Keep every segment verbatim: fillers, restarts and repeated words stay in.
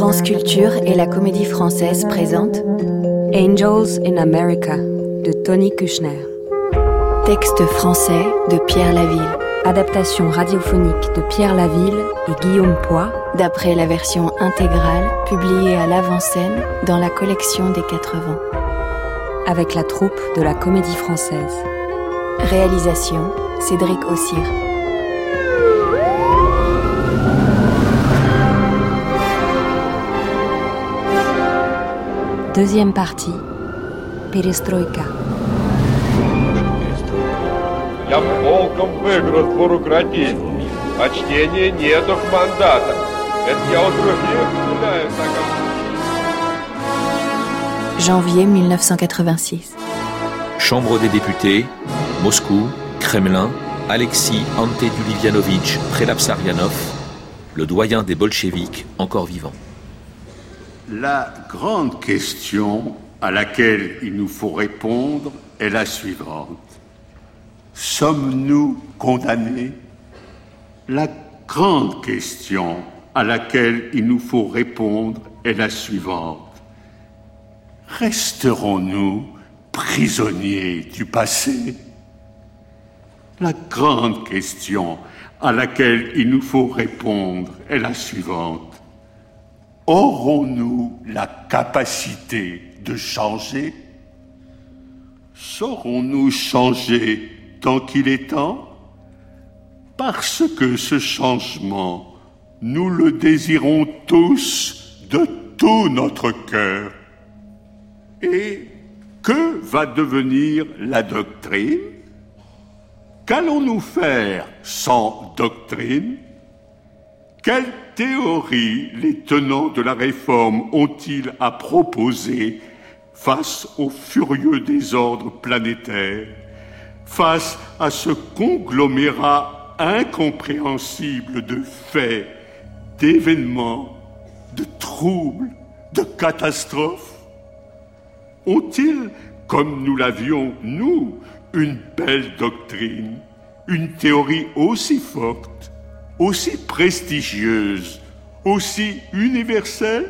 France Culture et la Comédie Française présentent Angels in America de Tony Kushner. Texte français de Pierre Laville. Adaptation radiophonique de Pierre Laville et Guillaume Poix, d'après la version intégrale publiée à l'avant-scène dans la collection des quatre-vingts. Avec la troupe de la Comédie Française. Réalisation Cédric Ossir. Deuxième partie, Perestroïka. Я полком выиграл бюрократию. Почтения нету к мандатам. Это я у других гуляю так. Janvier dix-neuf cent quatre-vingt-six. Chambre des députés, Moscou, Kremlin, Alexis Antedulivyanovitch Prelapsarianov, le doyen des bolcheviks encore vivant. La grande question à laquelle il nous faut répondre est la suivante. Sommes-nous condamnés ? La grande question à laquelle il nous faut répondre est la suivante. Resterons-nous prisonniers du passé ? La grande question à laquelle il nous faut répondre est la suivante. Aurons-nous la capacité de changer ? Saurons-nous changer tant qu'il est temps ? Parce que ce changement, nous le désirons tous de tout notre cœur. Et que va devenir la doctrine ? Qu'allons-nous faire sans doctrine ? Quelle théorie les tenants de la réforme ont-ils à proposer face au furieux désordre planétaire, face à ce conglomérat incompréhensible de faits, d'événements, de troubles, de catastrophes? Ont-ils, comme nous l'avions, nous, une belle doctrine, une théorie aussi forte, aussi prestigieuse, aussi universelle?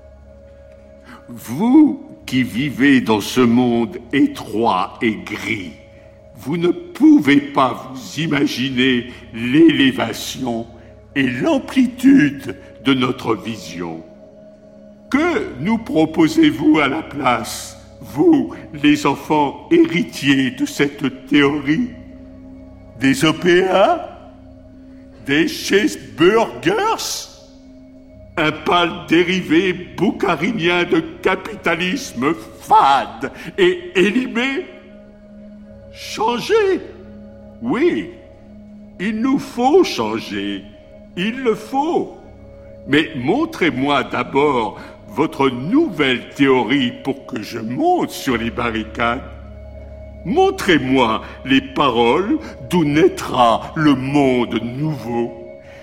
Vous qui vivez dans ce monde étroit et gris, vous ne pouvez pas vous imaginer l'élévation et l'amplitude de notre vision. Que nous proposez-vous à la place, vous, les enfants héritiers de cette théorie? Des O P A? Des cheeseburgers? Un pâle dérivé boucarinien de capitalisme fade et élimé? Changer? Oui, il nous faut changer, il le faut. Mais montrez-moi d'abord votre nouvelle théorie pour que je monte sur les barricades. Montrez-moi les paroles d'où naîtra le monde nouveau.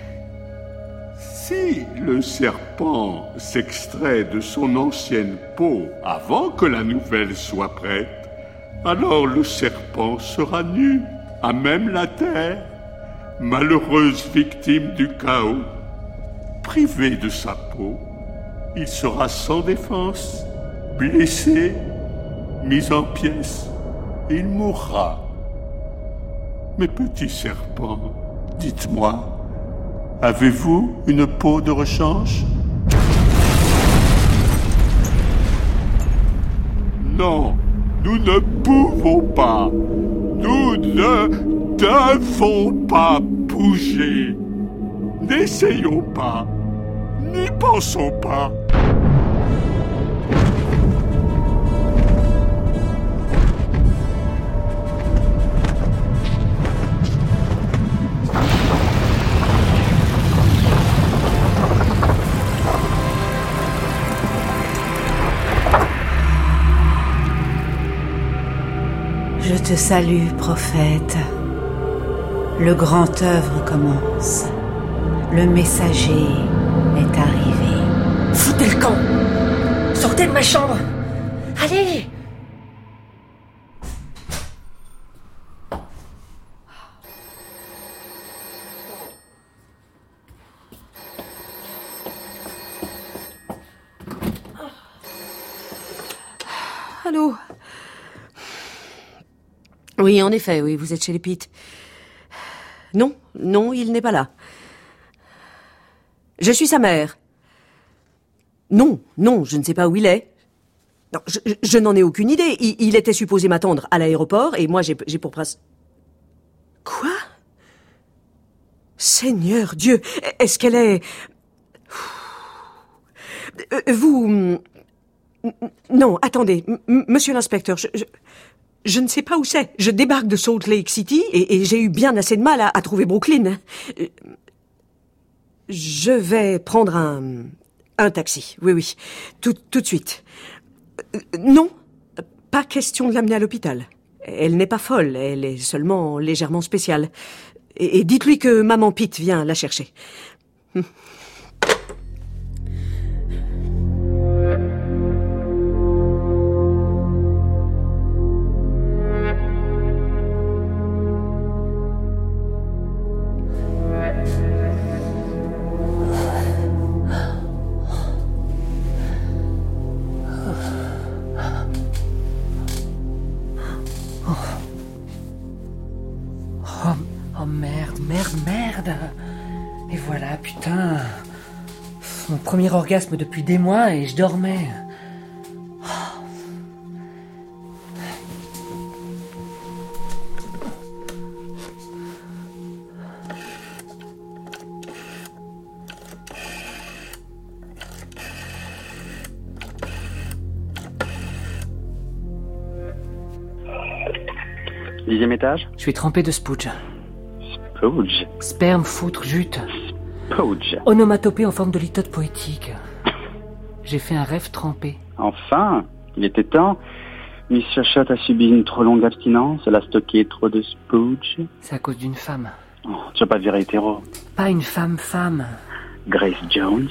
Si le serpent s'extrait de son ancienne peau avant que la nouvelle soit prête, alors le serpent sera nu, à même la terre, malheureuse victime du chaos. Privé de sa peau, il sera sans défense, blessé, mis en pièces. Il mourra. Mes petits serpents, dites-moi, avez-vous une peau de rechange ? Non, nous ne pouvons pas. Nous ne devons pas bouger. N'essayons pas. N'y pensons pas. Je te salue, prophète. Le grand œuvre commence. Le messager est arrivé. Foutez le camp! Sortez de ma chambre! Allez! Allô? Oui, en effet, oui, vous êtes chez les Pitt. Non, non, il n'est pas là. Je suis sa mère. Non, non, je ne sais pas où il est. Non, je, je n'en ai aucune idée. Il, il était supposé m'attendre à l'aéroport et moi j'ai, j'ai pour principe... Quoi? Seigneur Dieu, est-ce qu'elle est... Vous... Non, attendez, M- monsieur l'inspecteur, je, je, je ne sais pas où c'est. Je débarque de Salt Lake City et, et j'ai eu bien assez de mal à, à trouver Brooklyn. Je vais prendre un, un taxi, oui, oui, tout, tout de suite. Non, pas question de l'amener à l'hôpital. Elle n'est pas folle, elle est seulement légèrement spéciale. Et, et dites-lui que maman Pitt vient la chercher. Et voilà, putain. Mon premier orgasme depuis des mois et je dormais. Dixième étage? Je suis trempé de spooge. Spooge? Sperme, foutre, jute. Spooge? Onomatopée en forme de litote poétique. J'ai fait un rêve trempé. Enfin, il était temps. Miss Chachot a subi une trop longue abstinence. Elle a stocké trop de spooge. C'est à cause d'une femme. Oh, tu vas pas te virer hétéro. Pas une femme-femme. Grace Jones?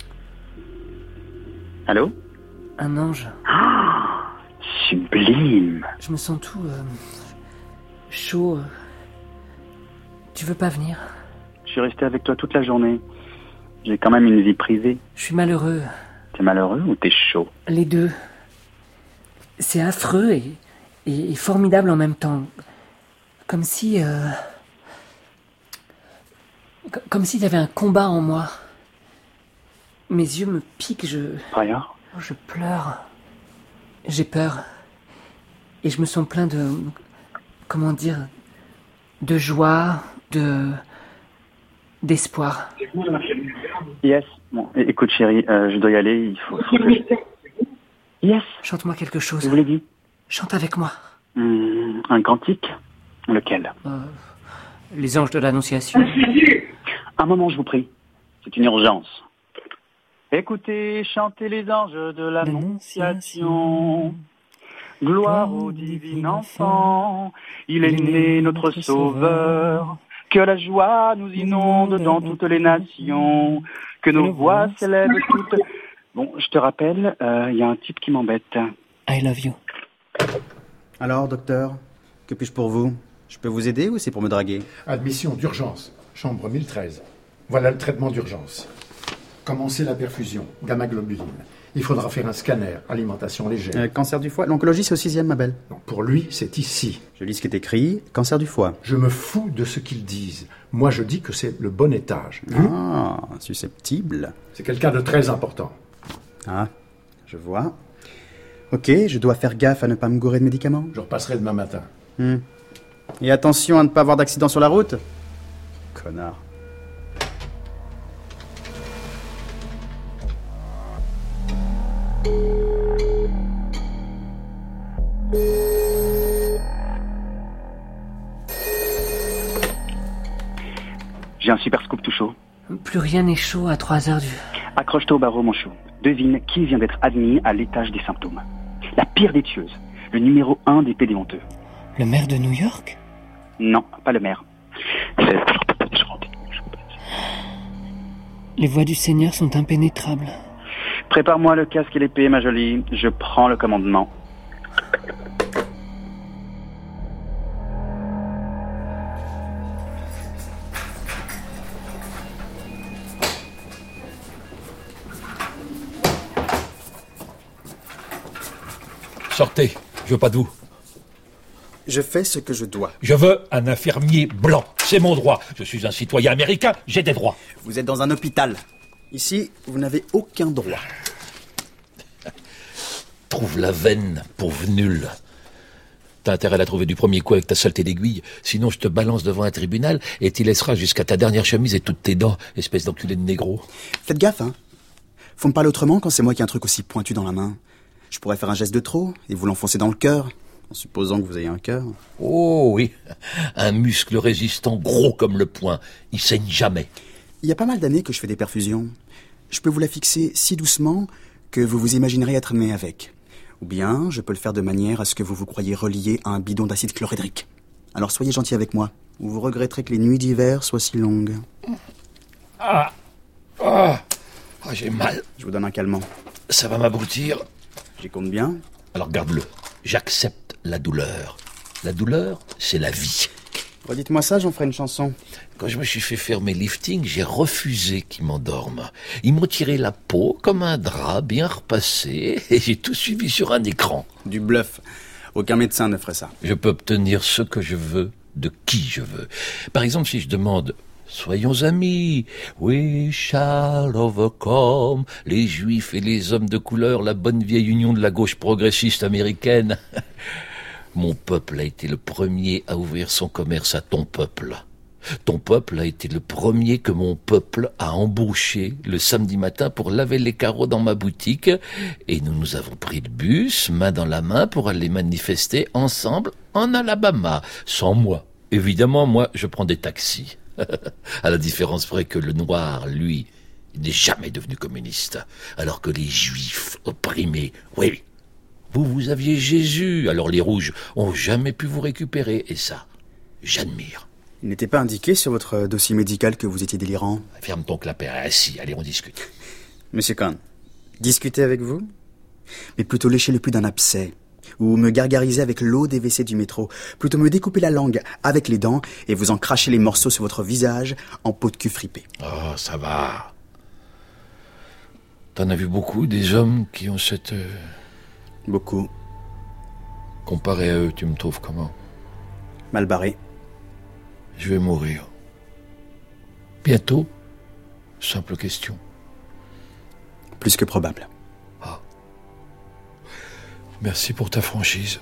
Allô? Un ange. Ah, sublime. Je me sens tout... Euh, chaud. Euh. Tu veux pas venir? Je suis resté avec toi toute la journée. J'ai quand même une vie privée. Je suis malheureux. T'es malheureux ou t'es chaud? Les deux. C'est affreux et, et, et formidable en même temps. Comme si... Euh, comme s'il y avait un combat en moi. Mes yeux me piquent, je... Rien. Je pleure. J'ai peur. Et je me sens plein de... Comment dire? De joie, de... d'espoir. Yes. Bon, écoute chérie, euh, je dois y aller, il faut... faut que je... Yes. Chante-moi quelque chose. Je vous l'ai dit. Chante avec moi. Hum, un cantique? Lequel? euh, Les anges de l'Annonciation. Un moment, je vous prie. C'est une urgence. Écoutez, chantez les anges de l'Annonciation. Gloire au divin enfant, il est né notre sauveur. Que la joie nous inonde dans toutes les nations, que nos voix s'élèvent toutes... Bon, je te rappelle, il euh, y a un type qui m'embête. I love you. Alors, docteur, que puis-je pour vous? Je peux vous aider ou c'est pour me draguer? Admission d'urgence, chambre mille treize. Voilà le traitement d'urgence. Commencez la perfusion, gamma-globuline. Il faudra faire un scanner, alimentation légère. Euh, cancer du foie. L'oncologie, c'est au sixième, ma belle. Non, pour lui, c'est ici. Je lis ce qui est écrit. Cancer du foie. Je me fous de ce qu'ils disent. Moi, je dis que c'est le bon étage. Ah, susceptible. C'est quelqu'un de très important. Ah, je vois. Ok, je dois faire gaffe à ne pas me gourer de médicaments. Je repasserai demain matin. Hmm. Et attention à ne pas avoir d'accident sur la route. Connard. J'ai un super scoop tout chaud. Plus rien n'est chaud à trois heures du... Accroche-toi au barreau, mon chou. Devine qui vient d'être admis à l'étage des symptômes. La pire des tueuses. Le numéro un des pédéhonteux. Le maire de New York? Non, pas le maire. Les voies du Seigneur sont impénétrables. Prépare-moi le casque et l'épée, ma jolie. Je prends le commandement. Sortez, je veux pas de vous. Je fais ce que je dois. Je veux un infirmier blanc, c'est mon droit. Je suis un citoyen américain, j'ai des droits. Vous êtes dans un hôpital. Ici, vous n'avez aucun droit. Trouve la veine, pauvre nul. T'as intérêt à la trouver du premier coup avec ta saleté d'aiguille, sinon je te balance devant un tribunal et t'y laisseras jusqu'à ta dernière chemise et toutes tes dents, espèce d'enculé de négro. Faites gaffe, hein. Faut me parler autrement quand c'est moi qui ai un truc aussi pointu dans la main. Je pourrais faire un geste de trop et vous l'enfoncer dans le cœur. En supposant que vous ayez un cœur. Oh oui, un muscle résistant gros comme le poing. Il saigne jamais. Il y a pas mal d'années que je fais des perfusions. Je peux vous la fixer si doucement que vous vous imaginerez être né avec. Ou bien, je peux le faire de manière à ce que vous vous croyiez relié à un bidon d'acide chlorhydrique. Alors soyez gentil avec moi, ou vous regretterez que les nuits d'hiver soient si longues. Ah, ah, ah j'ai mal. Je vous donne un calmant. Ça va m'abrutir. J'y compte bien. Alors garde-le. J'accepte la douleur. La douleur, c'est la vie. Redites-moi ça, j'en ferai une chanson. Quand je me suis fait faire mes liftings, j'ai refusé qu'ils m'endorment. Ils m'ont tiré la peau comme un drap bien repassé et j'ai tout suivi sur un écran. Du bluff. Aucun médecin ne ferait ça. Je peux obtenir ce que je veux, de qui je veux. Par exemple, si je demande... Soyons amis, we shall overcome, les juifs et les hommes de couleur, la bonne vieille union de la gauche progressiste américaine. Mon peuple a été le premier à ouvrir son commerce à ton peuple. Ton peuple a été le premier que mon peuple a embauché le samedi matin pour laver les carreaux dans ma boutique. Et nous nous avons pris le bus, main dans la main, pour aller manifester ensemble en Alabama. Sans moi. Évidemment, moi, je prends des taxis. À la différence près que le noir, lui, n'est jamais devenu communiste. Alors que les juifs opprimés, oui, vous, vous aviez Jésus, alors les rouges ont jamais pu vous récupérer. Et ça, j'admire. Il n'était pas indiqué sur votre dossier médical que vous étiez délirant. Ferme ton clapet, assis, allez, on discute. Monsieur Kahn, discuter avec vous? Mais plutôt lécher le pus d'un abcès. Ou me gargariser avec l'eau des W C du métro. Plutôt me découper la langue avec les dents et vous en cracher les morceaux sur votre visage en peau de cul fripée. Oh, ça va. T'en as vu beaucoup, des hommes qui ont cette... Euh... Beaucoup. Comparé à eux, tu me trouves comment? Mal barré. Je vais mourir. Bientôt? Simple question. Plus que probable. Ah. Merci pour ta franchise.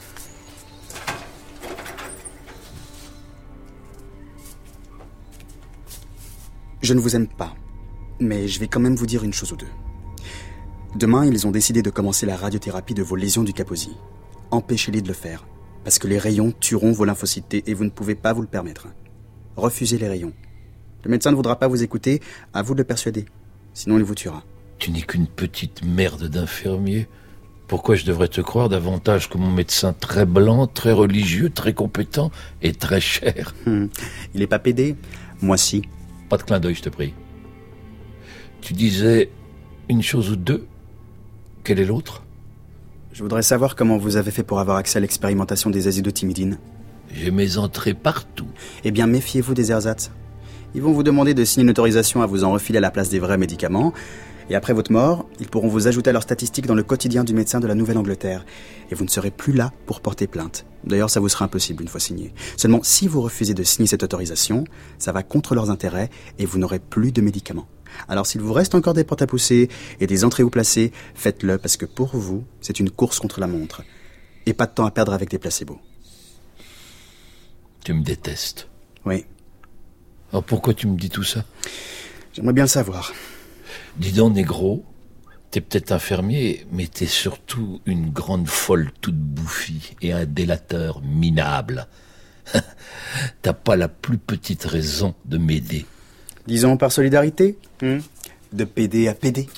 Je ne vous aime pas, mais je vais quand même vous dire une chose ou deux. Demain, ils ont décidé de commencer la radiothérapie de vos lésions du Kaposi. Empêchez-les de le faire, parce que les rayons tueront vos lymphocytes et vous ne pouvez pas vous le permettre. Refusez les rayons. Le médecin ne voudra pas vous écouter, à vous de le persuader. Sinon, il vous tuera. Tu n'es qu'une petite merde d'infirmier. Pourquoi je devrais te croire davantage que mon médecin très blanc, très religieux, très compétent et très cher? Hum, Il n'est pas pédé. Moi, si. Pas de clin d'œil, je te prie. Tu disais une chose ou deux. Quelle est l'autre? Je voudrais savoir comment vous avez fait pour avoir accès à l'expérimentation des azidotimidines. J'ai mes entrées partout. Eh bien, méfiez-vous des ersatz. Ils vont vous demander de signer une autorisation à vous en refiler à la place des vrais médicaments. Et après votre mort, ils pourront vous ajouter à leurs statistiques dans le quotidien du médecin de la Nouvelle-Angleterre. Et vous ne serez plus là pour porter plainte. D'ailleurs, ça vous sera impossible une fois signé. Seulement, si vous refusez de signer cette autorisation, ça va contre leurs intérêts et vous n'aurez plus de médicaments. Alors s'il vous reste encore des portes à pousser et des entrées où placer, faites-le parce que pour vous, c'est une course contre la montre. Et pas de temps à perdre avec des placebos. Tu me détestes. Oui. Alors pourquoi tu me dis tout ça? J'aimerais bien le savoir. Dis donc, négro, t'es peut-être infirmier, mais t'es surtout une grande folle toute bouffie et un délateur minable. T'as pas la plus petite raison de m'aider. Disons par solidarité, hmm de pédé à pédé.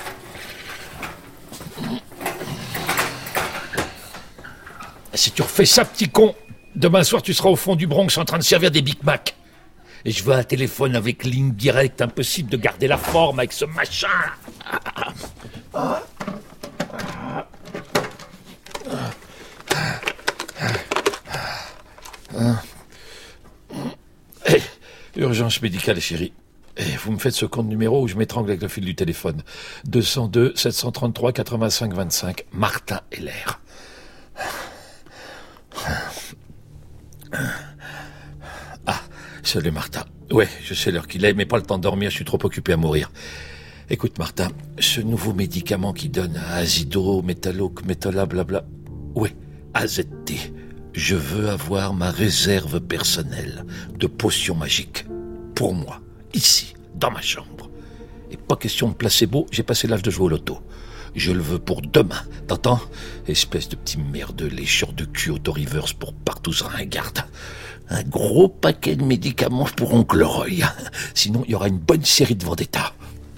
Si tu refais ça, petit con, demain soir tu seras au fond du Bronx en train de servir des Big Mac. Et je veux un téléphone avec ligne directe, impossible de garder la forme avec ce machin. Hey, urgence médicale, chérie. Hey, vous me faites ce compte numéro où je m'étrangle avec le fil du téléphone. deux cent deux, sept cent trente-trois, quatre-vingt-cinq, vingt-cinq. Martin Heller. Ah, salut Martha. Ouais, je sais l'heure qu'il est, mais pas le temps de dormir, je suis trop occupé à mourir. Écoute Martha, ce nouveau médicament qui donne à azido, métalloc, métala, blabla... Ouais, A Z T. Je veux avoir ma réserve personnelle de potions magiques. Pour moi, ici, dans ma chambre. Et pas question de placebo, j'ai passé l'âge de jouer au loto. Je le veux pour demain, t'entends? Espèce de petit merdeux lécheur de cul auto-reverse pour partout ringarde. Un gros paquet de médicaments pour oncle Roy. Sinon, il y aura une bonne série de vendetta.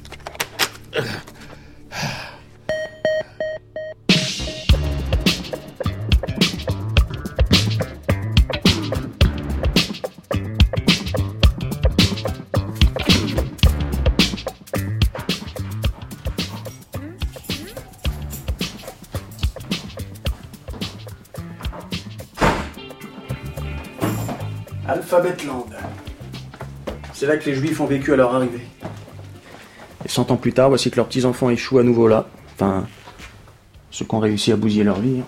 Alphabetland. C'est là que les Juifs ont vécu à leur arrivée. Et cent ans plus tard, voici que leurs petits-enfants échouent à nouveau là. Enfin, ceux qui ont réussi à bousiller leur vie.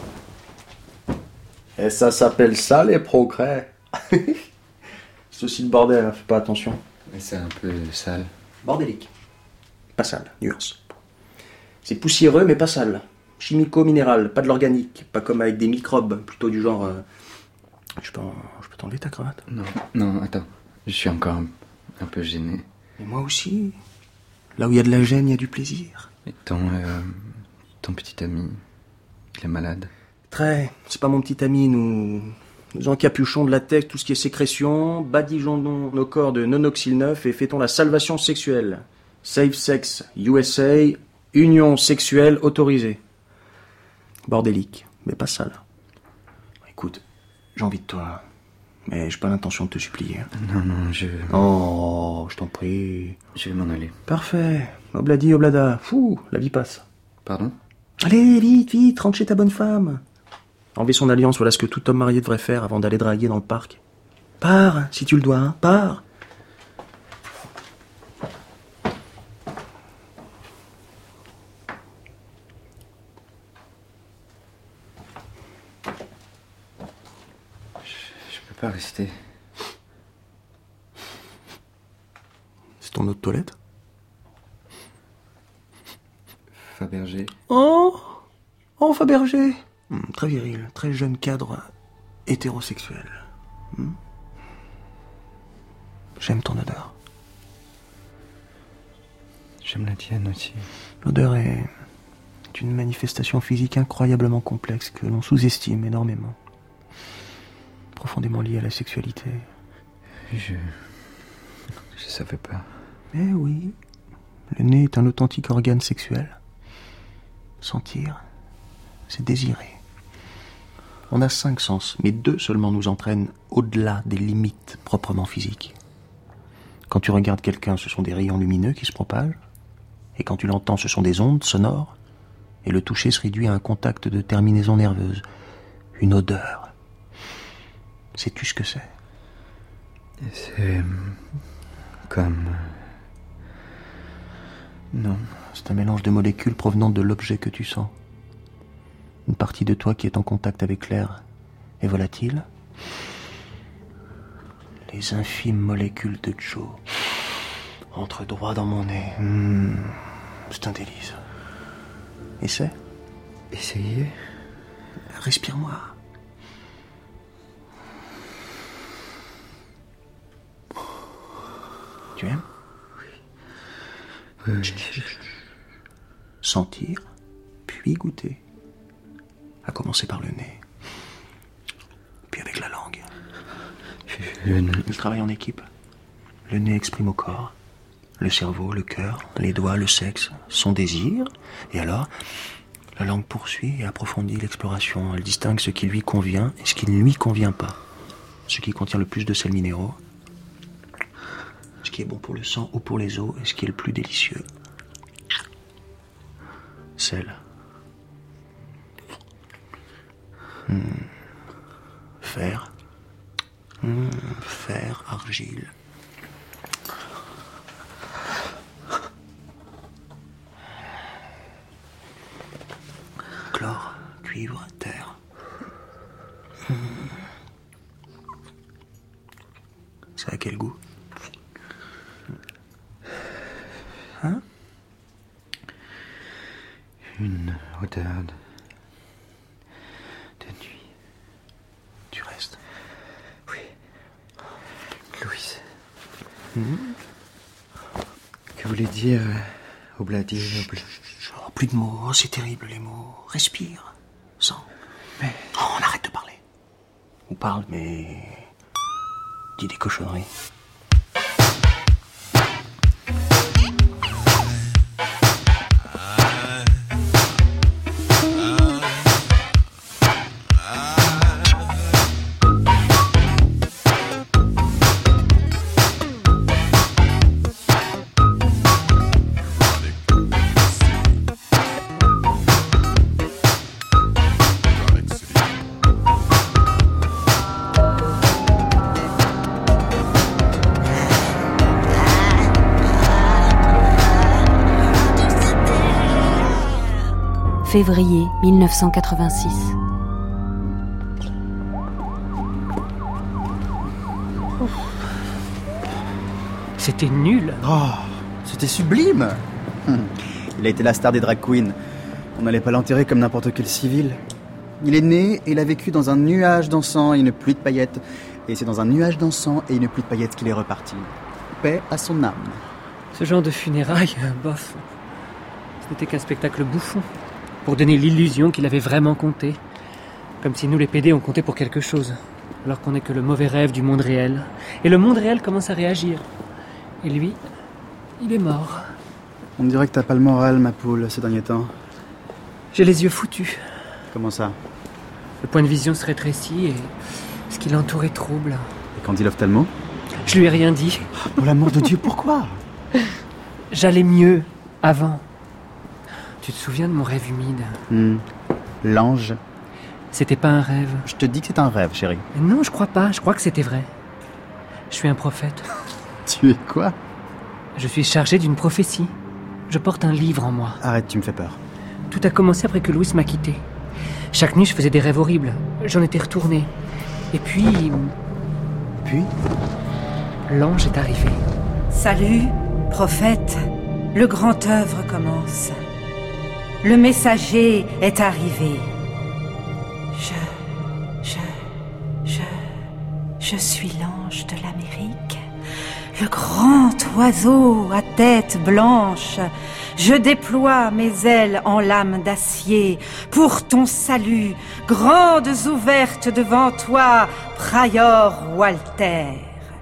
Et ça s'appelle ça, les progrès. C'est aussi le bordel, hein, fais pas attention. Mais c'est un peu sale. Bordélique. Pas sale, nuance. C'est poussiéreux, mais pas sale. Chimico-minéral, pas de l'organique. Pas comme avec des microbes, plutôt du genre... Euh... Je peux, en... je peux t'enlever ta cravate? Non, non, attends. Je suis encore un, un peu gêné. Et moi aussi. Là où il y a de la gêne, il y a du plaisir. Et ton, euh, ton petit ami, il est malade? Très. C'est pas mon petit ami, nous... Nous encapuchons de latex tout ce qui est sécrétion, badigeons nos corps de nonoxyl neuf et fêtons la salvation sexuelle. Safe Sex U S A, union sexuelle autorisée. Bordélique, mais pas sale. Écoute, j'ai envie de toi, mais j'ai pas l'intention de te supplier. Non, non, je... Oh, je t'en prie. Je vais m'en aller. Parfait. Obladi, oblada. Fou, la vie passe. Pardon? Allez, vite, vite, rentre chez ta bonne femme. Enlever son alliance, voilà ce que tout homme marié devrait faire avant d'aller draguer dans le parc. Pars, si tu le dois, hein, pars. Pas rester. C'est ton autre toilette? Fabergé. Oh Oh, Fabergé. Hum, très viril, très jeune cadre hétérosexuel. Hum. J'aime ton odeur. J'aime la tienne aussi. L'odeur est une manifestation physique incroyablement complexe que l'on sous-estime énormément. Profondément lié à la sexualité. Je... Je savais pas. Eh oui. Le nez est un authentique organe sexuel. Sentir, c'est désirer. On a cinq sens, mais deux seulement nous entraînent au-delà des limites proprement physiques. Quand tu regardes quelqu'un, ce sont des rayons lumineux qui se propagent. Et quand tu l'entends, ce sont des ondes sonores. Et le toucher se réduit à un contact de terminaison nerveuse. Une odeur. Sais-tu ce que c'est? C'est... comme... Non. C'est un mélange de molécules provenant de l'objet que tu sens. Une partie de toi qui est en contact avec l'air est volatile. Les infimes molécules de Joe entrent droit dans mon nez. Mmh, c'est un délice. Essaie. Essayez. Respire-moi. Tu aimes? Oui. Oui. Sentir, puis goûter. À commencer par le nez. Puis avec la langue. Le nez. Il travaille en équipe. Le nez exprime au corps. Le cerveau, le cœur, les doigts, le sexe, son désir. Et alors, la langue poursuit et approfondit l'exploration. Elle distingue ce qui lui convient et ce qui ne lui convient pas. Ce qui contient le plus de sels minéraux. Ce qui est bon pour le sang ou pour les os et ce qui est le plus délicieux. Sel. Mmh. Fer. Mmh. Fer, argile. Chlore, cuivre, terre. Mmh. Hein? Une odeur de... de nuit. Tu restes? Oui. Louise. Mmh. Que voulait dire euh, Obladi Noble? Oh, plus de mots, oh, c'est terrible les mots. Respire. Sens. Mais... Oh, on arrête de parler. On parle, mais... dis des cochonneries. Février mille neuf cent quatre-vingt-six. C'était nul. Oh, c'était sublime. Il a été la star des drag queens. On n'allait pas l'enterrer comme n'importe quel civil. Il est né et il a vécu dans un nuage d'encens et une pluie de paillettes. Et c'est dans un nuage d'encens et une pluie de paillettes qu'il est reparti. Paix à son âme. Ce genre de funérailles, bof. Ce n'était qu'un spectacle bouffon. Pour donner l'illusion qu'il avait vraiment compté. Comme si nous les pédés on comptait pour quelque chose. Alors qu'on n'est que le mauvais rêve du monde réel. Et le monde réel commence à réagir. Et lui, il est mort. On dirait que t'as pas le moral, ma poule, ces derniers temps. J'ai les yeux foutus. Comment ça? Le point de vision se rétrécit et ce qui l'entoure est trouble. Et qu'en dit l'ophtalmo? Je lui ai rien dit. Pour l'amour de Dieu, pourquoi? J'allais mieux avant. Tu te souviens de mon rêve humide? hmm. L'ange. C'était pas un rêve. Je te dis que c'est un rêve, chérie. Non, je crois pas. Je crois que c'était vrai. Je suis un prophète. Tu es quoi? Je suis chargé d'une prophétie. Je porte un livre en moi. Arrête, tu me fais peur. Tout a commencé après que Louis m'a quitté. Chaque nuit, je faisais des rêves horribles. J'en étais retourné. Et puis... Puis l'ange est arrivé. Salut, prophète. Le grand œuvre commence. Le messager est arrivé. Je... Je... Je... Je suis l'ange de l'Amérique. Le grand oiseau à tête blanche. Je déploie mes ailes en lame d'acier pour ton salut, grandes ouvertes devant toi, Prior Walter.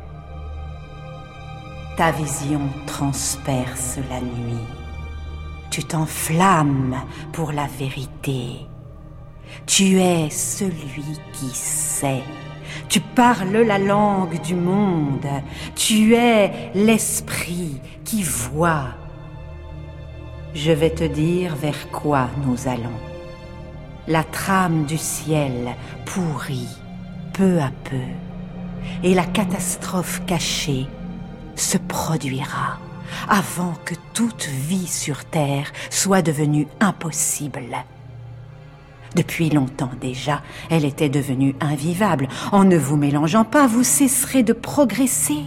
Ta vision transperce la nuit. Tu t'enflammes pour la vérité. Tu es celui qui sait. Tu parles la langue du monde. Tu es l'esprit qui voit. Je vais te dire vers quoi nous allons. La trame du ciel pourrit peu à peu, et la catastrophe cachée se produira avant que toute vie sur Terre soit devenue impossible. Depuis longtemps déjà, elle était devenue invivable. En ne vous mélangeant pas, vous cesserez de progresser.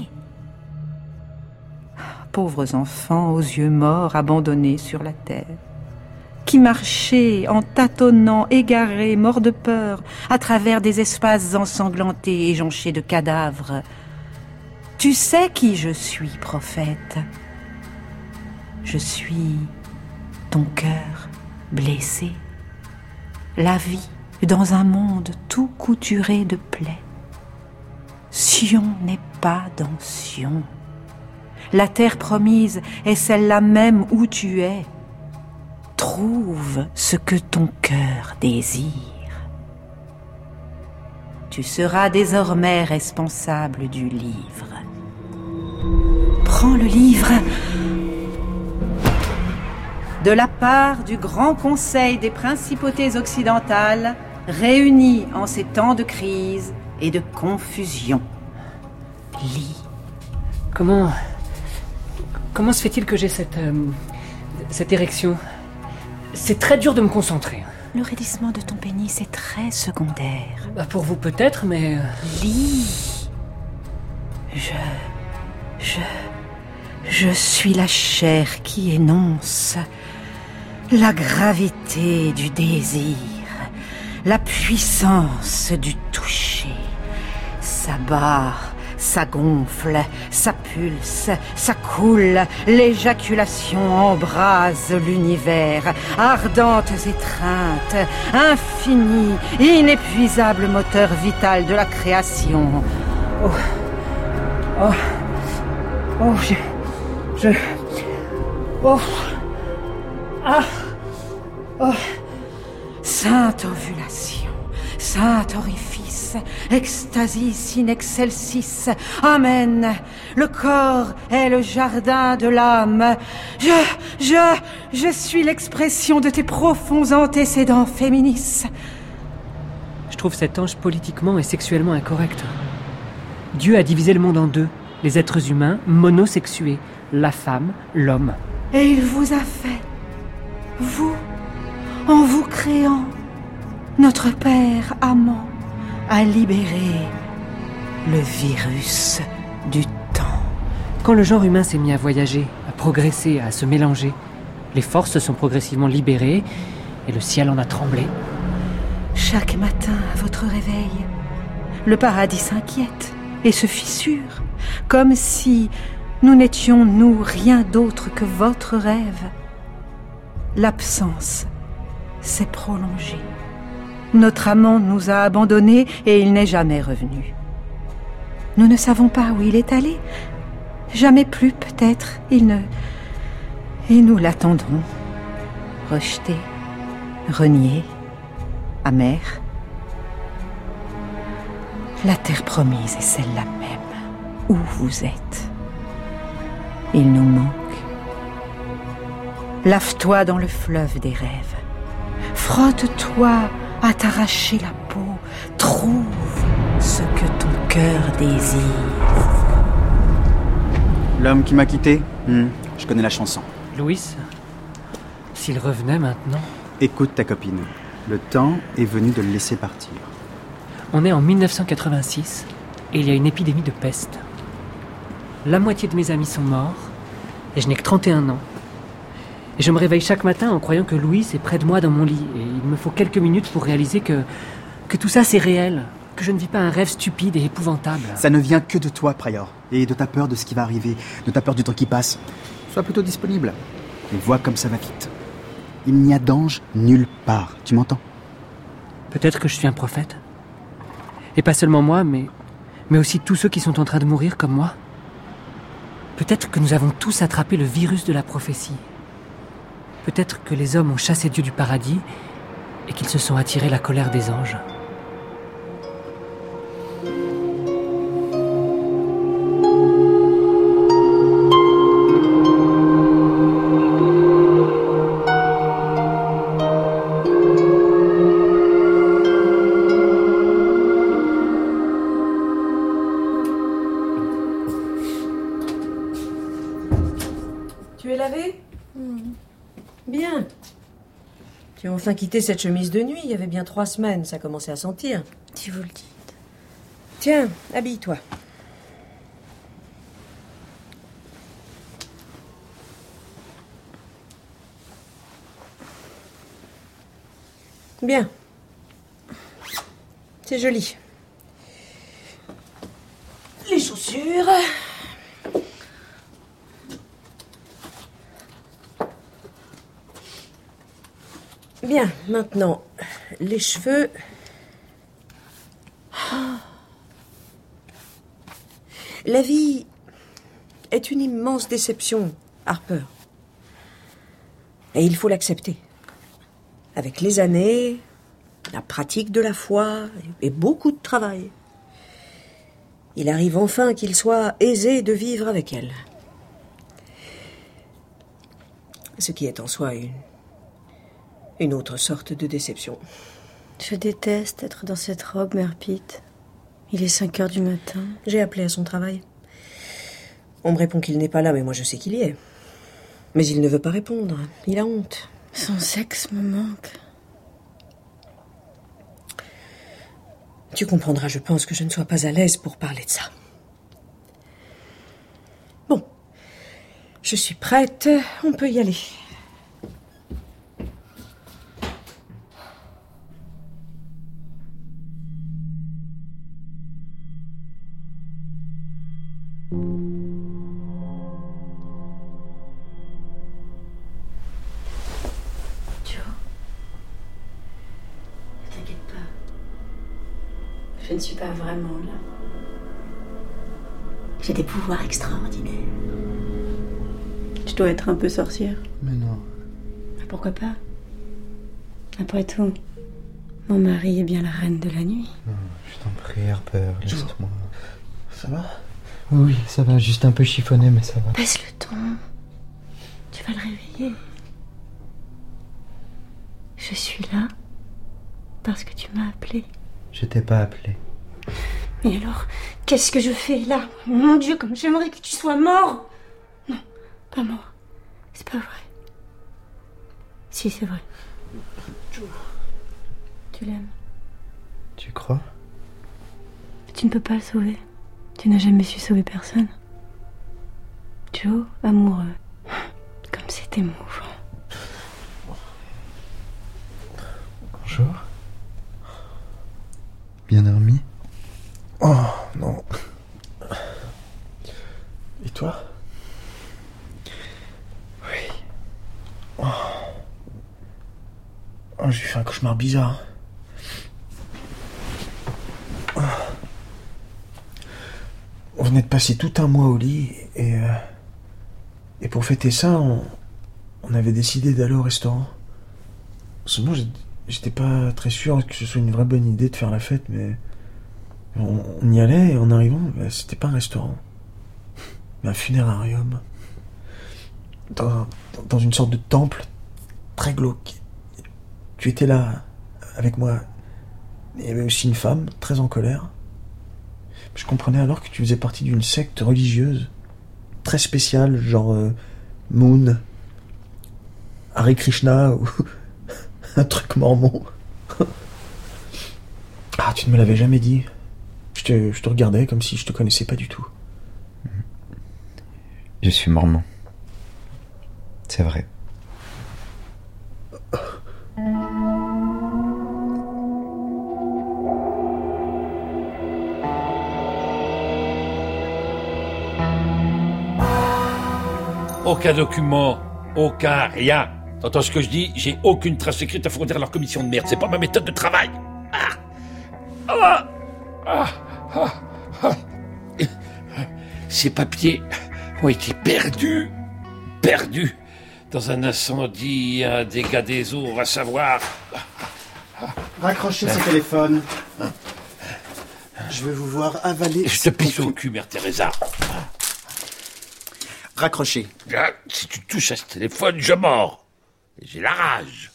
Pauvres enfants aux yeux morts abandonnés sur la terre, qui marchaient en tâtonnant, égarés, morts de peur, à travers des espaces ensanglantés et jonchés de cadavres. Tu sais qui je suis, prophète? Je suis ton cœur blessé, la vie dans un monde tout couturé de plaies. Sion n'est pas dans Sion. La terre promise est celle-là même où tu es. Trouve ce que ton cœur désire. Tu seras désormais responsable du livre. Prends le livre. De la part du Grand Conseil des Principautés occidentales, réunis en ces temps de crise et de confusion. Lis. Comment... Comment se fait-il que j'ai cette... Euh, cette érection? C'est très dur de me concentrer. Le raidissement de ton pénis est très secondaire. Bah pour vous peut-être, mais... Lis. Je... Je... Je suis la chair qui énonce la gravité du désir, la puissance du toucher. Ça bat, ça gonfle, ça pulse, ça coule. L'éjaculation embrase l'univers. Ardentes étreintes, infini, inépuisable moteur vital de la création. Oh, oh, oh, je, je, oh, ah, oh, sainte ovulation, sainte orifice, extasis in excelsis, amen. Le corps est le jardin de l'âme. Je, je, je suis l'expression de tes profonds antécédents féministes. Je trouve cet ange politiquement et sexuellement incorrect. Dieu a divisé le monde en deux, les êtres humains monosexués, la femme, l'homme. Et il vous a fait, vous, en vous créant, notre Père amant a libéré le virus du temps. Quand le genre humain s'est mis à voyager, à progresser, à se mélanger, les forces se sont progressivement libérées et le ciel en a tremblé. Chaque matin à votre réveil, le paradis s'inquiète et se fissure, comme si nous n'étions, nous, rien d'autre que votre rêve. L'absence s'est prolongée. Notre amant nous a abandonnés et il n'est jamais revenu. Nous ne savons pas où il est allé. Jamais plus, peut-être, il ne... Et nous l'attendrons. Rejeté, renié, amer. La terre promise est celle-là même, où vous êtes. Il nous manque. Lave-toi dans le fleuve des rêves. Frotte-toi à t'arracher la peau. Trouve ce que ton cœur désire. L'homme qui m'a quitté, hmm, je connais la chanson. Louis, s'il revenait maintenant... Écoute ta copine. Le temps est venu de le laisser partir. On est en mille neuf cent quatre-vingt-six et il y a une épidémie de peste. La moitié de mes amis sont morts et je n'ai que trente et un ans. Et je me réveille chaque matin en croyant que Louis est près de moi dans mon lit. Et il me faut quelques minutes pour réaliser que, que tout ça c'est réel, que je ne vis pas un rêve stupide et épouvantable. Ça ne vient que de toi, Prior, et de ta peur de ce qui va arriver, de ta peur du temps qui passe. Sois plutôt disponible et vois comme ça va vite. Il n'y a d'ange nulle part, tu m'entends? Peut-être que je suis un prophète. Et pas seulement moi, mais, mais aussi tous ceux qui sont en train de mourir comme moi. Peut-être que nous avons tous attrapé le virus de la prophétie. Peut-être que les hommes ont chassé Dieu du paradis et qu'ils se sont attirés la colère des anges. Tu es lavé ? Bien. Tu as enfin quitté cette chemise de nuit. Il y avait bien trois semaines. Ça commençait à sentir. Si vous le dites. Tiens, habille-toi. Bien. C'est joli. Les chaussures. Bien, maintenant, les cheveux. La vie est une immense déception, Harper. Et il faut l'accepter. Avec les années, la pratique de la foi et beaucoup de travail, il arrive enfin qu'il soit aisé de vivre avec elle. Ce qui est en soi une... Une autre sorte de déception. Je déteste être dans cette robe, Mère Pitt. Il est cinq heures du matin. J'ai appelé à son travail. On me répond qu'il n'est pas là, mais moi je sais qu'il y est. Mais il ne veut pas répondre. Il a honte. Son sexe me manque. Tu comprendras, je pense, que je ne sois pas à l'aise pour parler de ça. Bon. Je suis prête, on peut y aller. Je ne suis pas vraiment là. J'ai des pouvoirs extraordinaires. Je dois être un peu sorcière. Mais non. Pourquoi pas? Après tout, mon mari est bien la reine de la nuit. Non, je t'en prie, Harper, laisse-moi. Ça va? Oui, ça va, juste un peu chiffonné, mais ça va. Baisse le ton. Tu vas le réveiller. Je suis là parce que tu m'as appelé. Je t'ai pas appelé. Mais alors, qu'est-ce que je fais là? Mon Dieu, comme j'aimerais que tu sois mort! Non, pas mort. C'est pas vrai. Si, c'est vrai. Tu l'aimes. Tu crois? Tu ne peux pas le sauver. Tu n'as jamais su sauver personne. Joe, amoureux. Comme c'est émouvant. Bonjour. Bien dormi? Oh, non. Et toi? Oui. Oh. Oh, j'ai fait un cauchemar bizarre. Oh. On venait de passer tout un mois au lit et... Euh, et pour fêter ça, on, on avait décidé d'aller au restaurant. Seulement, j'étais pas très sûr que ce soit une vraie bonne idée de faire la fête, mais... On, on y allait et en arrivant, bah, c'était pas un restaurant, mais un funérarium. Dans, dans une sorte de temple très glauque. Tu étais là, avec moi. Il y avait aussi une femme, très en colère. Je comprenais alors que tu faisais partie d'une secte religieuse, très spéciale, genre euh, Moon, Hare Krishna, ou un truc mormon. Ah, tu ne me l'avais jamais dit. Je te, je te regardais comme si je te connaissais pas du tout. Je suis mormon. C'est vrai. Aucun document, aucun rien. T'entends ce que je dis? J'ai aucune trace écrite à fournir à leur commission de merde. C'est pas ma méthode de travail. Ah ah ah ah ah. Ces papiers ont été perdus, perdus dans un incendie, un dégât des eaux, on va savoir. Raccrochez ce téléphone. Je veux vous voir avaler... Je te pisse au cul, Mère Teresa. Raccrochez. Ah, si tu touches à ce téléphone, je mords. J'ai la rage.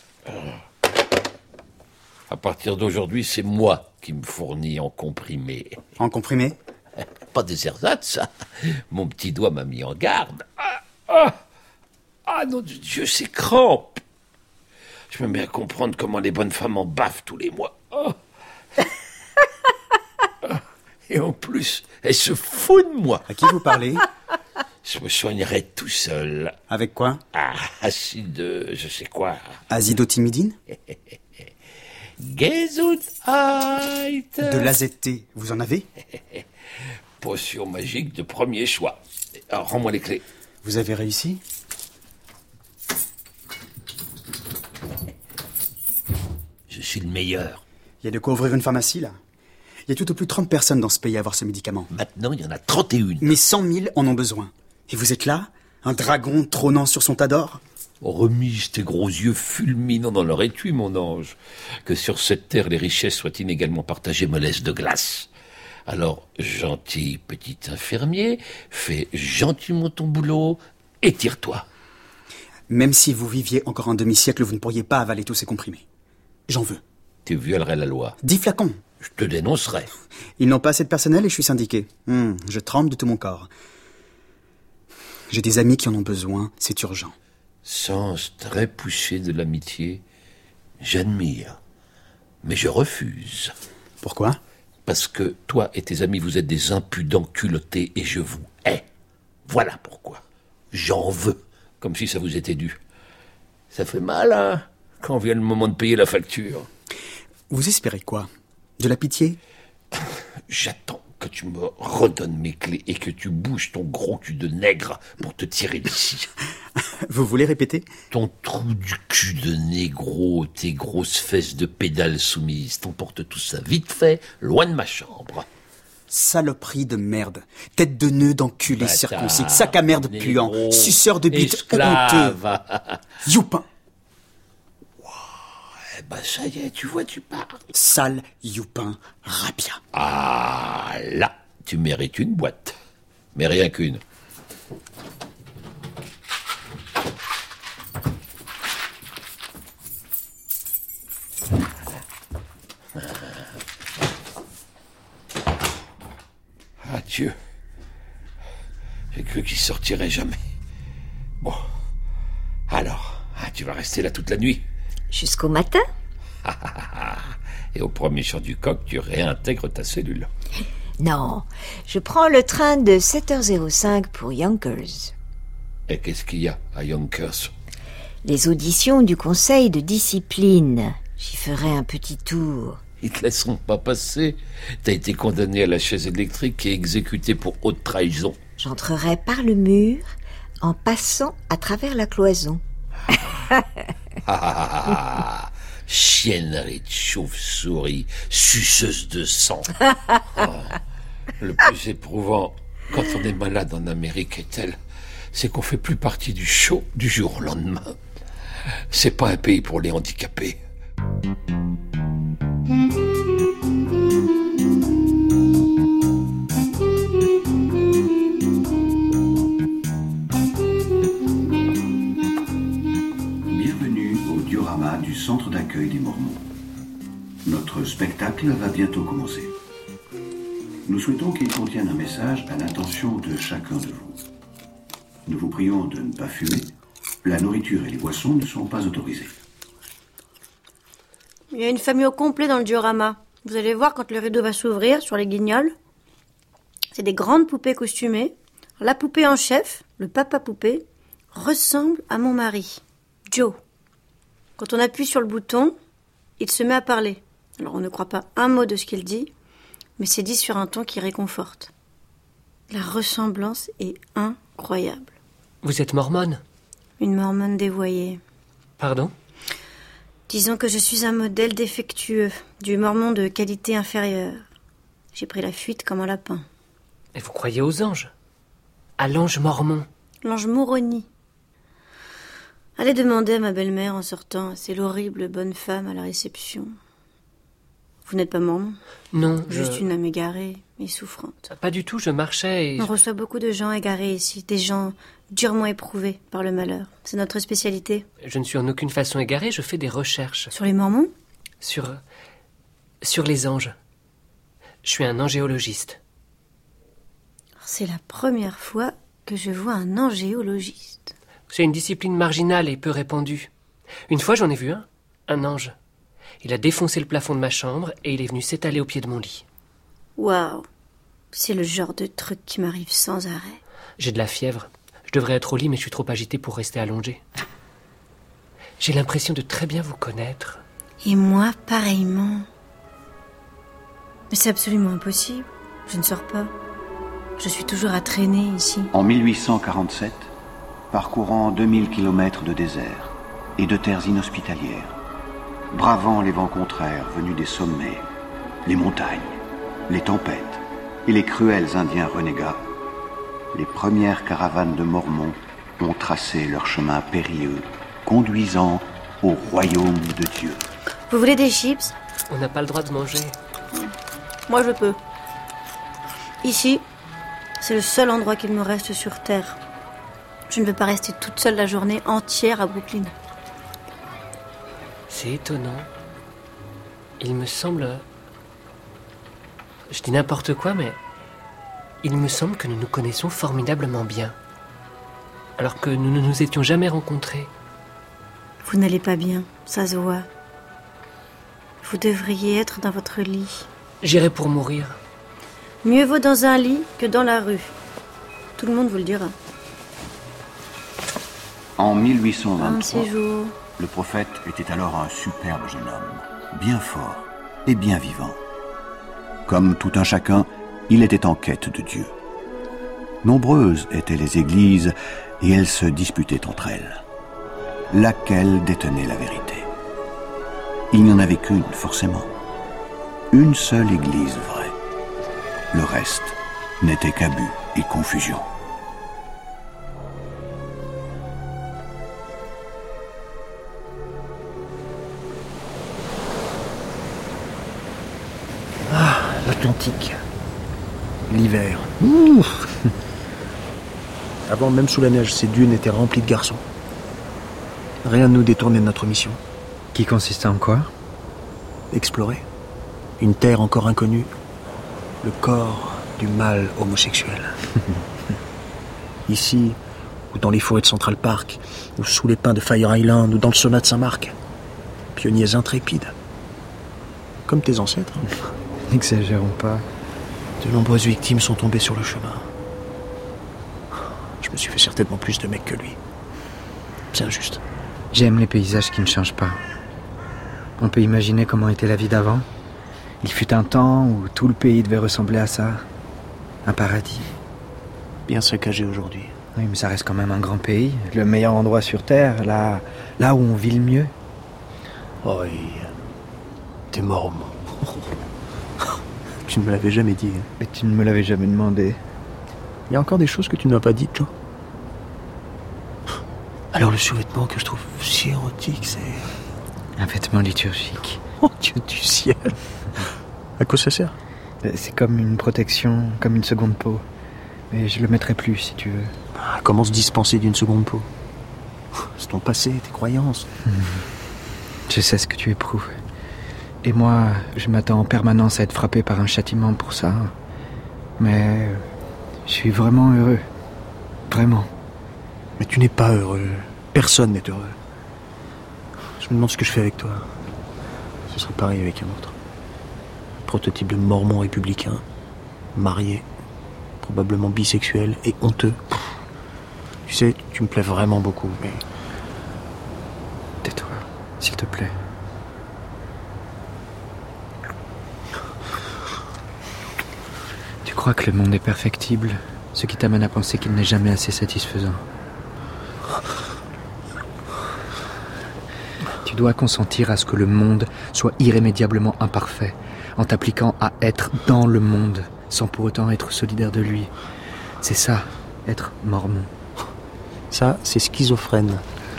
À partir d'aujourd'hui, c'est moi qui me fournis en comprimé. En comprimé? Pas des ersatz, ça. Mon petit doigt m'a mis en garde. Ah, ah, ah non, Dieu, c'est crampe. Je me mets à comprendre comment les bonnes femmes en baffent tous les mois. Oh. Et en plus, elles se foutent de moi. À qui vous parlez? Je me soignerai tout seul. Avec quoi? Ah, acide, je sais quoi. Azidotimidine? Gesundheit. De l'A Z T, vous en avez? Potion magique de premier choix. Alors, rends-moi les clés. Vous avez réussi? Je suis le meilleur. Il y a de quoi ouvrir une pharmacie, là? Il y a tout au plus trente personnes dans ce pays à avoir ce médicament. Maintenant, il y en a trente et une. Mais cent mille en ont besoin. Et vous êtes là? Un dragon trônant sur son tas d'or? Remise tes gros yeux fulminants dans leur étui, mon ange. Que sur cette terre, les richesses soient inégalement partagées, me laisse de glace. Alors, gentil petit infirmier, fais gentiment ton boulot et tire-toi. Même si vous viviez encore un demi-siècle, vous ne pourriez pas avaler tous ces comprimés. J'en veux. Tu violerais la loi. Dix flacons. Je te dénoncerai. Ils n'ont pas assez de personnel et je suis syndiqué. Hum, je tremble de tout mon corps. J'ai des amis qui en ont besoin, c'est urgent. Sens très poussé de l'amitié, j'admire, mais je refuse. Pourquoi? Parce que toi et tes amis, vous êtes des impudents culottés et je vous hais. Voilà pourquoi. J'en veux, comme si ça vous était dû. Ça fait mal, hein, quand vient le moment de payer la facture. Vous espérez quoi? De la pitié? J'attends que tu me redonnes mes clés et que tu bouges ton gros cul de nègre pour te tirer d'ici. Vous voulez répéter? Ton trou du cul de négro, tes grosses fesses de pédales soumises, t'emporte tout ça vite fait, loin de ma chambre. Saloperie de merde. Tête de nœud d'enculé circoncis. Sac à merde négro, puant. Suceur de bite esclave. honteux. Youpin. Eh ben ça y est, tu vois, tu parles. Sale youpin rapia. Ah, là, tu mérites une boîte. Mais rien qu'une. Adieu. J'ai cru qu'il sortirait jamais. Bon. Alors, ah, tu vas rester là toute la nuit? Jusqu'au matin? Et au premier chant du coq, tu réintègres ta cellule. Non, je prends le train de sept heures cinq pour Yonkers. Et qu'est-ce qu'il y a à Yonkers? Les auditions du conseil de discipline. J'y ferai un petit tour. Ils te laisseront pas passer. T'as été condamné à la chaise électrique et exécuté pour haute trahison. J'entrerai par le mur en passant à travers la cloison. Ah, chiennerie de chauve-souris, suceuse de sang. Oh, le plus éprouvant quand on est malade en Amérique est-elle, c'est qu'on fait plus partie du show du jour au lendemain. C'est pas un pays pour les handicapés. Du centre d'accueil des Mormons. Notre spectacle va bientôt commencer. Nous souhaitons qu'il contienne un message à l'intention de chacun de vous. Nous vous prions de ne pas fumer. La nourriture et les boissons ne sont pas autorisées. Il y a une famille au complet dans le diorama. Vous allez voir quand le rideau va s'ouvrir sur les guignols. C'est des grandes poupées costumées. La poupée en chef, le papa poupée, ressemble à mon mari, Joe. Quand on appuie sur le bouton, il se met à parler. Alors on ne croit pas un mot de ce qu'il dit, mais c'est dit sur un ton qui réconforte. La ressemblance est incroyable. Vous êtes mormone? Une mormone dévoyée. Pardon? Disons que je suis un modèle défectueux, du mormon de qualité inférieure. J'ai pris la fuite comme un lapin. Et vous croyez aux anges? À l'ange mormon? L'ange Moroni. Allez demander à ma belle-mère en sortant, c'est l'horrible bonne femme à la réception. Vous n'êtes pas mormon? Non, Juste je... une âme égarée et souffrante. Pas du tout, je marchais et... On reçoit beaucoup de gens égarés ici, des gens durement éprouvés par le malheur. C'est notre spécialité. Je ne suis en aucune façon égaré, je fais des recherches. Sur les mormons? Sur... sur les anges. Je suis un angéologiste. C'est la première fois que je vois un angéologiste. C'est une discipline marginale et peu répandue. Une fois, j'en ai vu un, un ange. Il a défoncé le plafond de ma chambre et il est venu s'étaler au pied de mon lit. Waouh! C'est le genre de truc qui m'arrive sans arrêt. J'ai de la fièvre. Je devrais être au lit, mais je suis trop agité pour rester allongé. J'ai l'impression de très bien vous connaître. Et moi, pareillement. Mais c'est absolument impossible. Je ne sors pas. Je suis toujours à traîner ici. En mille huit cent quarante-sept, parcourant deux mille kilomètres de désert et de terres inhospitalières, bravant les vents contraires venus des sommets, les montagnes, les tempêtes et les cruels Indiens renégats, les premières caravanes de Mormons ont tracé leur chemin périlleux, conduisant au royaume de Dieu. Vous voulez des chips? On n'a pas le droit de manger. Moi, je peux. Ici, c'est le seul endroit qu'il me reste sur Terre. Je ne veux pas rester toute seule la journée entière à Brooklyn. C'est étonnant. Il me semble... Je dis n'importe quoi, mais... Il me semble que nous nous connaissons formidablement bien. Alors que nous ne nous étions jamais rencontrés. Vous n'allez pas bien, ça se voit. Vous devriez être dans votre lit. J'irai pour mourir. Mieux vaut dans un lit que dans la rue. Tout le monde vous le dira. En mille huit cent vingt-trois, Un séjour. le prophète était alors un superbe jeune homme, bien fort et bien vivant. Comme tout un chacun, il était en quête de Dieu. Nombreuses étaient les églises et elles se disputaient entre elles. Laquelle détenait la vérité? Il n'y en avait qu'une, forcément. Une seule église vraie. Le reste n'était qu'abus et confusion. Ah, l'Atlantique. L'hiver. Ouh. Avant, même sous la neige, ces dunes étaient remplies de garçons. Rien ne nous détournait de notre mission. Qui consistait en quoi? Explorer. Une terre encore inconnue. Le corps du mâle homosexuel. Ici, ou dans les forêts de Central Park, ou sous les pins de Fire Island, ou dans le sauna de Saint-Marc. Pionniers intrépides. Comme tes ancêtres. N'exagérons pas. De nombreuses victimes sont tombées sur le chemin. Je me suis fait certainement plus de mecs que lui. C'est injuste. J'aime les paysages qui ne changent pas. On peut imaginer comment était la vie d'avant. Il fut un temps où tout le pays devait ressembler à ça. Un paradis. Bien saccagé aujourd'hui. Oui, mais ça reste quand même un grand pays. Le meilleur endroit sur Terre, là, là où on vit le mieux. Oh, oui. T'es mormon. Tu ne me l'avais jamais dit. Et tu ne me l'avais jamais demandé. Il y a encore des choses que tu ne m'as pas dites, Joe. Alors le sous-vêtement que je trouve si érotique, c'est... Un vêtement liturgique. Oh Dieu du ciel. À quoi ça sert? C'est comme une protection, comme une seconde peau. Mais je le mettrai plus, si tu veux. Ah, comment se dispenser d'une seconde peau? C'est ton passé, tes croyances. Mmh. Je sais ce que tu éprouves. Et moi, je m'attends en permanence à être frappé par un châtiment pour ça. Mais je suis vraiment heureux. Vraiment. Mais tu n'es pas heureux. Personne n'est heureux. Je me demande ce que je fais avec toi. Ce serait pareil avec un autre. Prototype de mormon républicain, marié, probablement bisexuel et honteux. Tu sais, tu me plais vraiment beaucoup, mais... Tais-toi, s'il te plaît. Tu crois que le monde est perfectible, ce qui t'amène à penser qu'il n'est jamais assez satisfaisant. Tu dois consentir à ce que le monde soit irrémédiablement imparfait, en t'appliquant à être dans le monde, sans pour autant être solidaire de lui. C'est ça, être mormon. Ça, c'est schizophrène.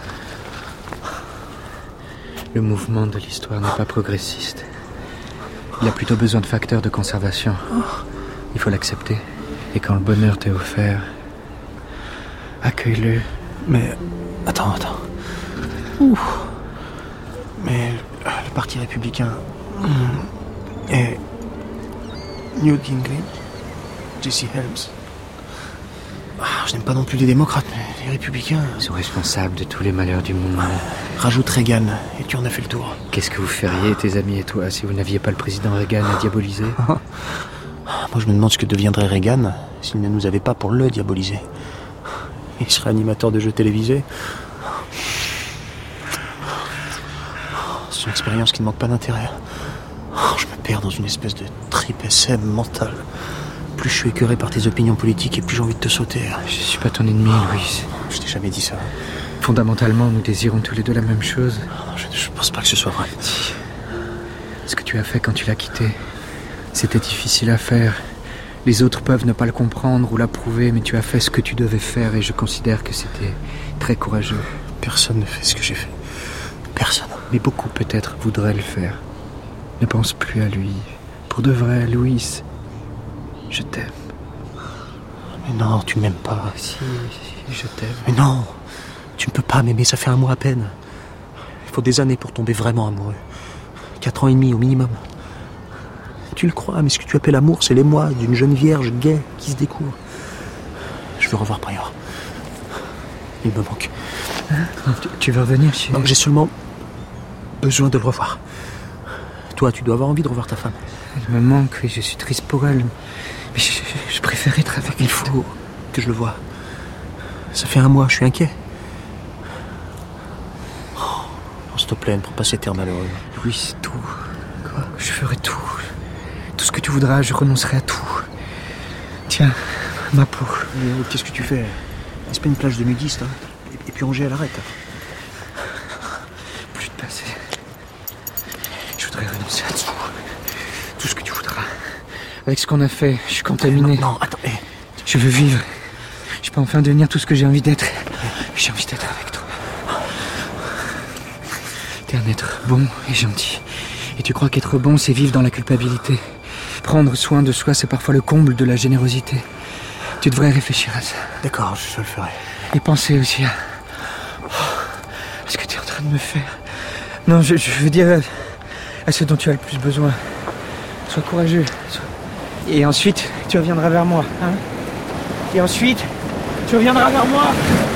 Le mouvement de l'histoire n'est pas progressiste. Il a plutôt besoin de facteurs de conservation. Il faut l'accepter. Et quand le bonheur t'est offert, accueille-le. Mais... Attends, attends. Ouh. Mais le parti républicain et Newt Gingrich, Jesse Helms. Ah, je n'aime pas non plus les démocrates, mais les républicains... Ils sont responsables de tous les malheurs du monde. Rajoute Reagan, et tu en as fait le tour. Qu'est-ce que vous feriez, tes amis et toi, si vous n'aviez pas le président Reagan à diaboliser? Moi, je me demande ce que deviendrait Reagan s'il ne nous avait pas pour le diaboliser. Il serait animateur de jeux télévisés. C'est une expérience qui ne manque pas d'intérêt. Je me perds dans une espèce de trip S M mentale. Plus je suis écœuré par tes opinions politiques et plus j'ai envie de te sauter. Je suis pas ton ennemi, Louis. Je t'ai jamais dit ça. Fondamentalement, nous désirons tous les deux la même chose. Je, je pense pas que ce soit vrai. Ce que tu as fait quand tu l'as quitté, c'était difficile à faire. Les autres peuvent ne pas le comprendre ou l'approuver, mais tu as fait ce que tu devais faire et je considère que c'était très courageux. Personne ne fait ce que j'ai fait. Personne. Mais beaucoup peut-être voudraient le faire. Ne pense plus à lui. Pour de vrai, Louis, je t'aime. Mais non, tu m'aimes pas. Si, si, je t'aime. Mais non, tu ne peux pas m'aimer, ça fait un mois à peine. Il faut des années pour tomber vraiment amoureux. Quatre ans et demi au minimum. Tu le crois, mais ce que tu appelles amour, c'est l'émoi d'une jeune vierge gaie qui se découvre. Je veux revoir Prior. Il me manque. Hein tu, tu veux revenir chez... Non, j'ai seulement besoin de le revoir. Toi, tu dois avoir envie de revoir ta femme. Elle me manque, oui, je suis triste pour elle. Mais je, je, je préfère être avec elle. Il faut que je le voie. Ça fait un mois, je suis inquiet. s'il te plaît, ne prends pas cet air malheureux. Oui, c'est tout. Quoi? Je ferai tout. Tout ce que tu voudras, je renoncerai à tout. Tiens, ma peau. Mais, euh, qu'est-ce que tu fais? C'est pas une plage de nudistes, hein. Et, et puis Angers, elle arrête. Plus de passé. Je voudrais renoncer à tout. Tout ce que tu voudras. Avec ce qu'on a fait, je suis contaminé. Non, non, attends. Eh. Je veux vivre. Je peux enfin devenir tout ce que j'ai envie d'être. J'ai envie d'être avec toi. T'es un être bon et gentil. Et tu crois qu'être bon, c'est vivre dans la culpabilité. Prendre soin de soi, c'est parfois le comble de la générosité. Tu devrais réfléchir à ça. D'accord, je le ferai. Et penser aussi à... à ce que tu es en train de me faire. Non, je, je veux dire à ce dont tu as le plus besoin. Sois courageux. Sois... Et ensuite, tu reviendras vers moi. Hein? Et ensuite, tu reviendras vers moi.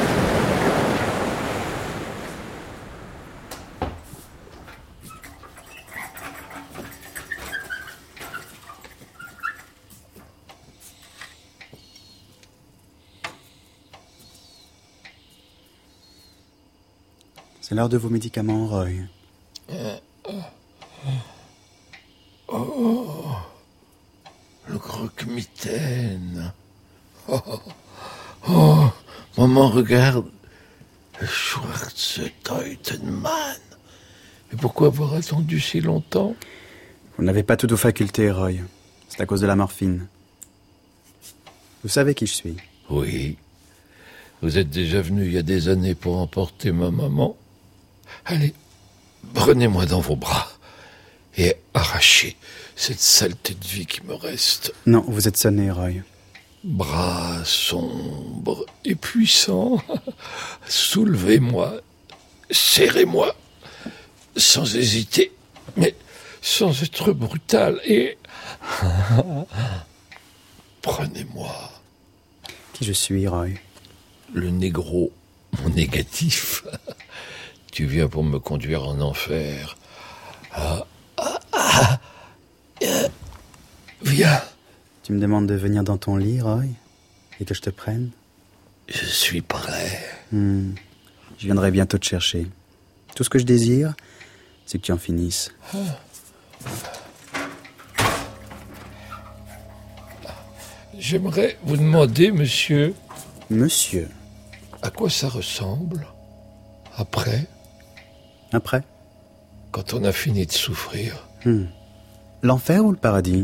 C'est l'heure de vos médicaments, Roy. Oh, le croque-mitaine. Oh, oh, maman, regarde. Le Schwarze-Teutenmann. Mais pourquoi avoir attendu si longtemps? Vous n'avez pas toutes vos facultés, Roy. C'est à cause de la morphine. Vous savez qui je suis? Oui. Vous êtes déjà venu il y a des années pour emporter ma maman. Allez, prenez-moi dans vos bras et arrachez cette saleté de vie qui me reste. Non, vous êtes sonné, Roy. Bras sombres et puissants, soulevez-moi, serrez-moi, sans hésiter, mais sans être brutal, et prenez-moi. Qui je suis, Roy? Le négro, mon négatif. Tu viens pour me conduire en enfer. Ah, ah, ah, euh, viens. Tu me demandes de venir dans ton lit, Roy? Et que je te prenne? Je suis prêt. Hmm. Je viendrai bientôt te chercher. Tout ce que je désire, c'est que tu en finisses. Ah. J'aimerais vous demander, monsieur... Monsieur? À quoi ça ressemble, après? Après? Quand on a fini de souffrir. Hmm. L'enfer ou le paradis?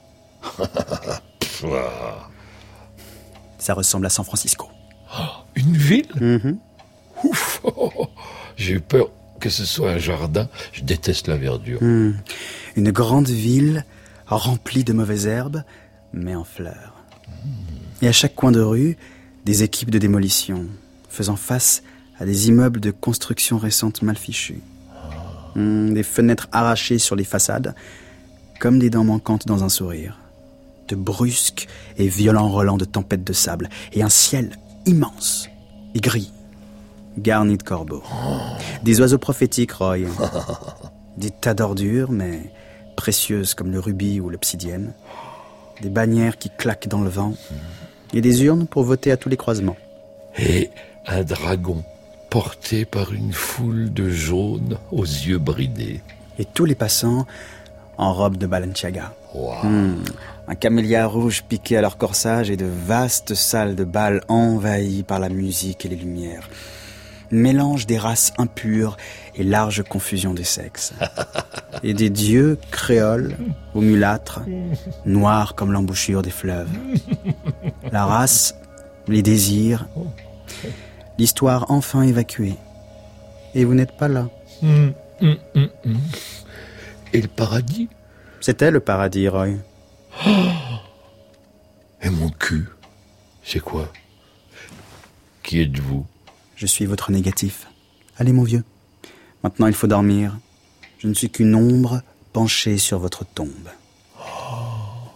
Ça ressemble à San Francisco. Oh, une ville? Mm-hmm. Ouf, oh, oh, oh. J'ai eu peur que ce soit un jardin. Je déteste la verdure. Mm. Une grande ville remplie de mauvaises herbes, mais en fleurs. Mm. Et à chaque coin de rue, des équipes de démolition, faisant face à des immeubles de construction récente mal fichus. Oh. Mm, des fenêtres arrachées sur les façades, comme des dents manquantes dans un sourire. De brusques et violents relents de tempêtes de sable, et un ciel immense et gris, garni de corbeaux. Oh. Des oiseaux prophétiques, Roy. Des tas d'ordures, mais précieuses comme le rubis ou l'obsidienne. Des bannières qui claquent dans le vent. Et des urnes pour voter à tous les croisements. Et un dragon porté par une foule de jaunes aux yeux bridés. Et tous les passants en robe de Balenciaga. Wow. Mmh. Un camélia rouge piqué à leur corsage et de vastes salles de bal envahies par la musique et les lumières. Mélange des races impures et large confusion des sexes. Et des dieux créoles ou mulâtres, noirs comme l'embouchure des fleuves. La race, les désirs, l'histoire enfin évacuée. Et vous n'êtes pas là. Mmh, mmh, mmh, mmh. Et le paradis? C'était le paradis, Roy. Oh. Et mon cul, c'est quoi? Qui êtes-vous? Je suis votre négatif. Allez, mon vieux. Maintenant, il faut dormir. Je ne suis qu'une ombre penchée sur votre tombe. Oh.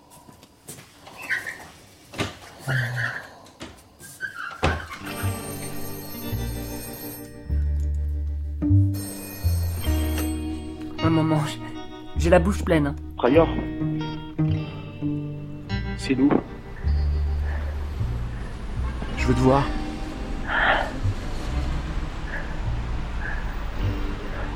Un moment, j'ai la bouche pleine. Rayor, c'est nous. Je veux te voir.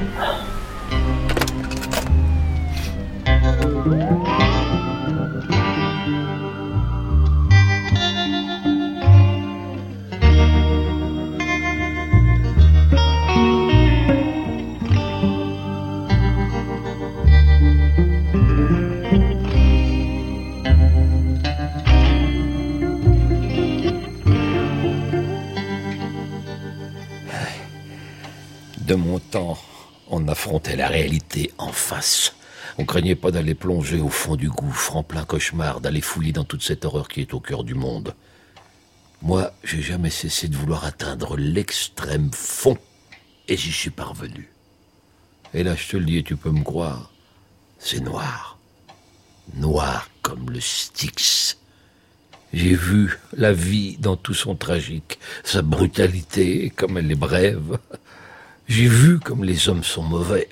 De mon temps, on affrontait la réalité en face. On craignait pas d'aller plonger au fond du gouffre, en plein cauchemar, d'aller fouiller dans toute cette horreur qui est au cœur du monde. Moi, j'ai jamais cessé de vouloir atteindre l'extrême fond, et j'y suis parvenu. Et là, je te le dis, et tu peux me croire, c'est noir. Noir comme le Styx. J'ai vu la vie dans tout son tragique, sa brutalité, comme elle est brève. J'ai vu comme les hommes sont mauvais.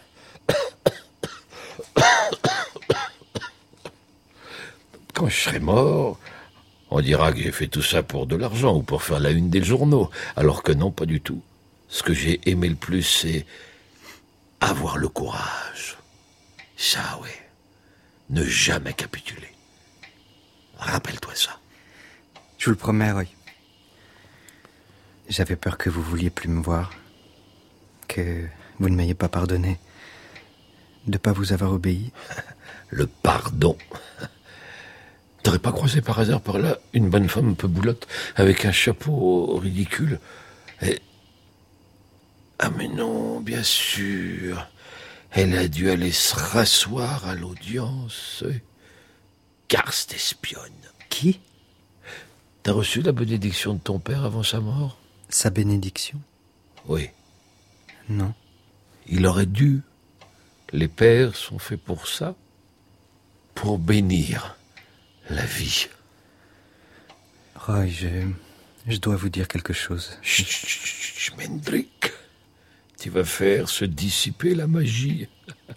Quand je serai mort, on dira que j'ai fait tout ça pour de l'argent ou pour faire la une des journaux, alors que non, pas du tout. Ce que j'ai aimé le plus, c'est avoir le courage. Ça, oui. Ne jamais capituler. Rappelle-toi ça. Je vous le promets, Roy. J'avais peur que vous vouliez plus me voir. Que vous ne m'ayez pas pardonné de ne pas vous avoir obéi. Le pardon. T'aurais pas croisé par hasard par là une bonne femme un peu boulotte avec un chapeau ridicule et... Ah mais non, bien sûr. Elle a dû aller se rasseoir à l'audience. Car c'est espionne. Qui? T'as reçu la bénédiction de ton père avant sa mort? Sa bénédiction? Oui. Non. Il aurait dû. Les pères sont faits pour ça. Pour bénir la vie. Roy, je... je dois vous dire quelque chose. Chut, chut, chut, Mendrick. Tu vas faire se dissiper la magie.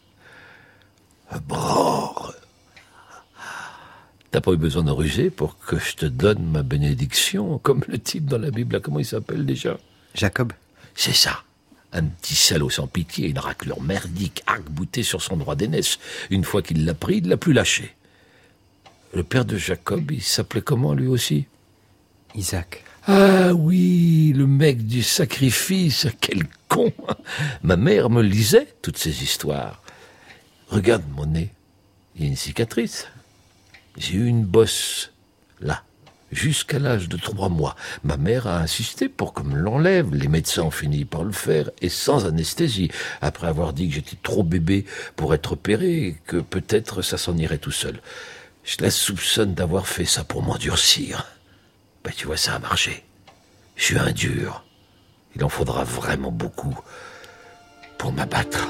Brrr. T'as pas eu besoin de ruser pour que je te donne ma bénédiction, comme le type dans la Bible. Comment il s'appelle déjà? Jacob. C'est ça. Un petit salaud sans pitié, une raclure merdique, arc-bouté sur son droit d'aînesse. Une fois qu'il l'a pris, il l'a plus lâché. Le père de Jacob, il s'appelait comment lui aussi? Isaac. Ah oui, le mec du sacrifice, quel con. Ma mère me lisait toutes ces histoires. Regarde mon nez, il y a une cicatrice. J'ai eu une bosse, là, jusqu'à l'âge de trois mois. Ma mère a insisté pour qu'on me l'enlève. Les médecins ont fini par le faire, et sans anesthésie, après avoir dit que j'étais trop bébé pour être opéré, et que peut-être ça s'en irait tout seul. Je la soupçonne d'avoir fait ça pour m'endurcir. Ben, tu vois, ça a marché. Je suis un dur. Il en faudra vraiment beaucoup pour m'abattre.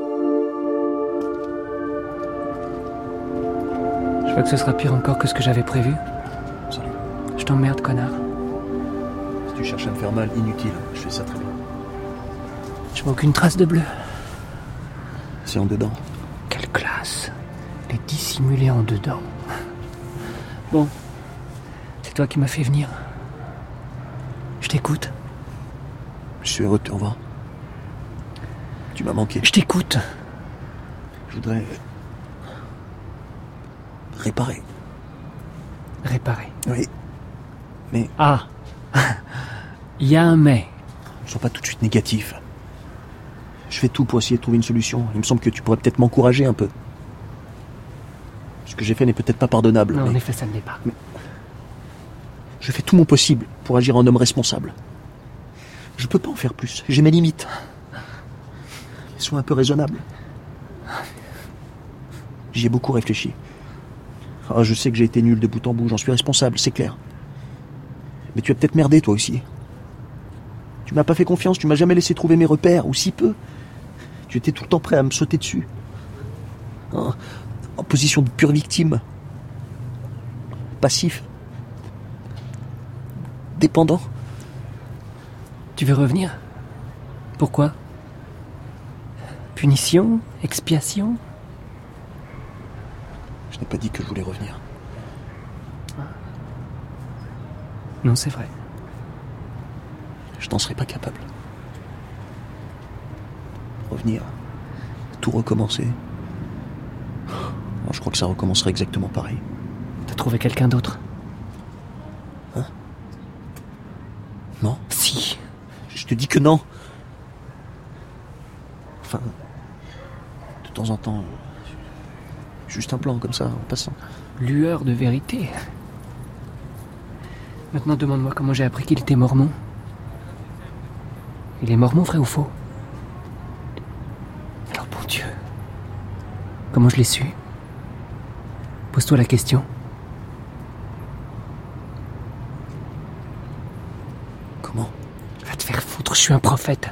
Je vois que ce sera pire encore que ce que j'avais prévu. Salut. Je t'emmerde, connard. Si tu cherches à me faire mal, inutile. Je fais ça très bien. Je vois aucune trace de bleu. C'est en dedans. Quelle classe. Les dissimuler en dedans. Bon. C'est toi qui m'as fait venir. Je t'écoute. Je suis heureux de te revoir. Tu m'as manqué. Je t'écoute. Je voudrais... réparer. Réparer. Oui. Mais... Ah. Il y a un mais. Ne sois pas tout de suite négatif. Je fais tout pour essayer de trouver une solution. Il me semble que tu pourrais peut-être m'encourager un peu. Ce que j'ai fait n'est peut-être pas pardonnable. Non, mais... en effet, ça ne l'est pas. Mais... Je fais tout mon possible pour agir en homme responsable. Je peux pas en faire plus. J'ai mes limites. Sois un peu raisonnable. J'y ai beaucoup réfléchi. Ah, je sais que j'ai été nul de bout en bout, j'en suis responsable, c'est clair. Mais tu as peut-être merdé, toi aussi. Tu m'as pas fait confiance, tu m'as jamais laissé trouver mes repères, ou si peu. Tu étais tout le temps prêt à me sauter dessus. En, en position de pure victime. Passif. Dépendant. Tu veux revenir? Pourquoi? Punition? Expiation? Je n'ai pas dit que je voulais revenir. Non, c'est vrai. Je n'en serais pas capable. revenir, tout recommencer. Alors, je crois que ça recommencerait exactement pareil. T'as trouvé quelqu'un d'autre? Hein? Non. Si. Je te dis que non. Enfin, de temps en temps, juste un plan comme ça, en passant. Lueur de vérité. Maintenant, demande-moi comment j'ai appris qu'il était mormon. Il est mormon, vrai ou faux? Alors, bon Dieu. Comment je l'ai su? Pose-toi la question. Comment? Va te faire foutre, je suis un prophète.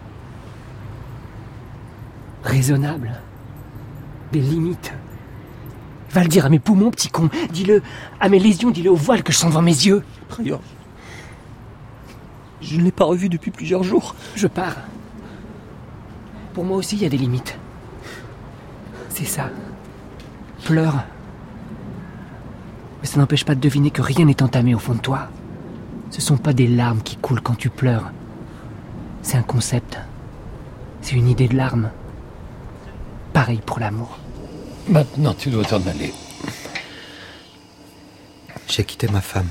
Raisonnable. Des limites. Va le dire à mes poumons, petit con. Dis-le à mes lésions, dis-le au voile que je sens devant mes yeux. Prior, je ne l'ai pas revu depuis plusieurs jours. Je pars. Pour moi aussi, il y a des limites. C'est ça. Pleure. Mais ça n'empêche pas de deviner que rien n'est entamé au fond de toi. Ce sont pas des larmes qui coulent quand tu pleures. C'est un concept. C'est une idée de larmes. Pareil pour l'amour. Maintenant, tu dois t'en aller. J'ai quitté ma femme.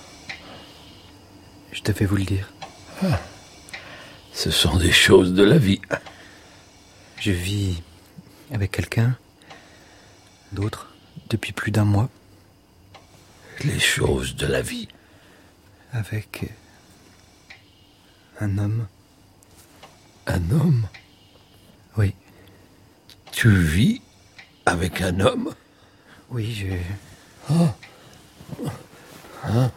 Je devais vous le dire. Ah. Ce sont des choses de la vie. Je vis avec quelqu'un d'autre depuis plus d'un mois. Les choses de la vie. Avec un homme. Un homme? Oui. Tu vis avec un homme? Oui, je... Oh. Hein?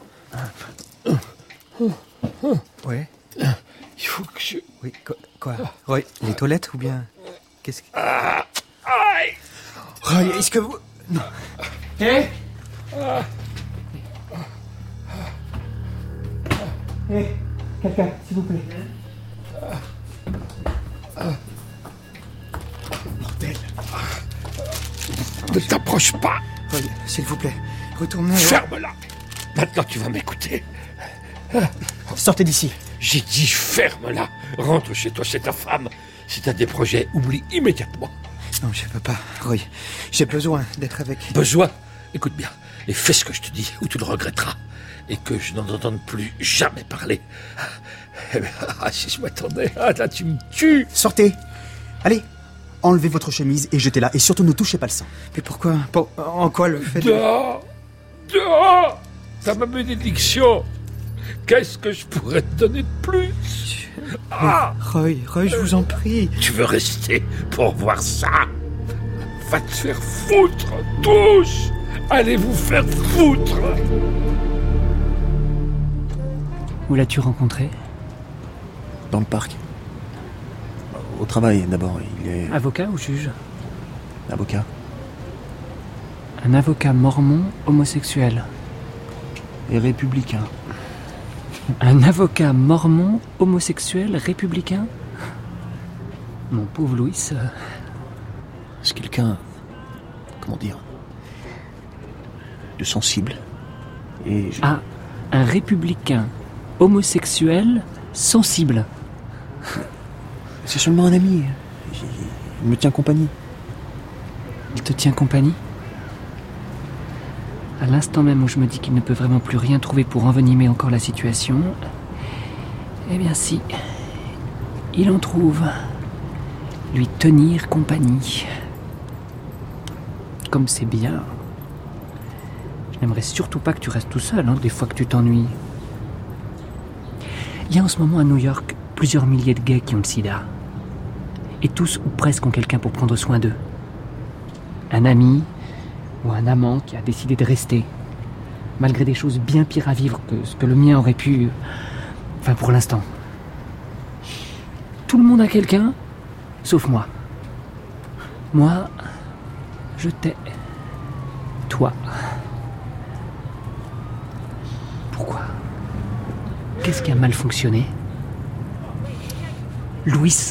Ouais. Il faut que je... Oui, quoi, quoi Roy, les toilettes ou bien... Qu'est-ce que... Ah, aïe. Roy, est-ce que vous... Non. Hé hey ah. Hé, hey, quelqu'un, s'il vous plaît. Bordel. Ne t'approche pas. Roy, s'il vous plaît, retournez... Ferme-la. Maintenant, tu vas m'écouter. Sortez d'ici. J'ai dit ferme-la. Rentre chez toi, c'est ta femme. Si t'as des projets, oublie immédiatement. Non, je peux pas, Roy. J'ai besoin d'être avec... Besoin? Écoute bien, et fais ce que je te dis, ou tu le regretteras. Et que je n'en entende plus jamais parler. Eh bien, ah, si je m'attendais, ah, là, tu me tues. Sortez. Allez, enlevez votre chemise et jetez-la. Et surtout, ne touchez pas le sang. Mais pourquoi pour, En quoi le fait de... Dehors Dehors T'as ma bénédiction. Qu'est-ce que je pourrais te donner de plus? Ah Roy, Roy, je vous en prie. Tu veux rester pour voir ça? Va te faire foutre, tous! Allez vous faire foutre! Où l'as-tu rencontré? Dans le parc. Au travail, d'abord. Il est... Avocat ou juge? Avocat. Un avocat mormon homosexuel. Et républicain. Un avocat mormon homosexuel républicain? Mon pauvre Louis... Euh... C'est quelqu'un... Comment dire... de sensible. Et je... Ah, un républicain homosexuel sensible. C'est seulement un ami. Il me tient compagnie. Il te tient compagnie? À l'instant même où je me dis qu'il ne peut vraiment plus rien trouver pour envenimer encore la situation, eh bien si, il en trouve. Lui tenir compagnie. Comme c'est bien. Je n'aimerais surtout pas que tu restes tout seul, hein, des fois que tu t'ennuies. Il y a en ce moment à New York plusieurs milliers de gays qui ont le sida. Et tous ou presque ont quelqu'un pour prendre soin d'eux. Un ami ou un amant qui a décidé de rester, malgré des choses bien pires à vivre que ce que le mien aurait pu... Enfin, pour l'instant. Tout le monde a quelqu'un, sauf moi. Moi, je t'ai. Toi. Pourquoi? Qu'est-ce qui a mal fonctionné? Louis,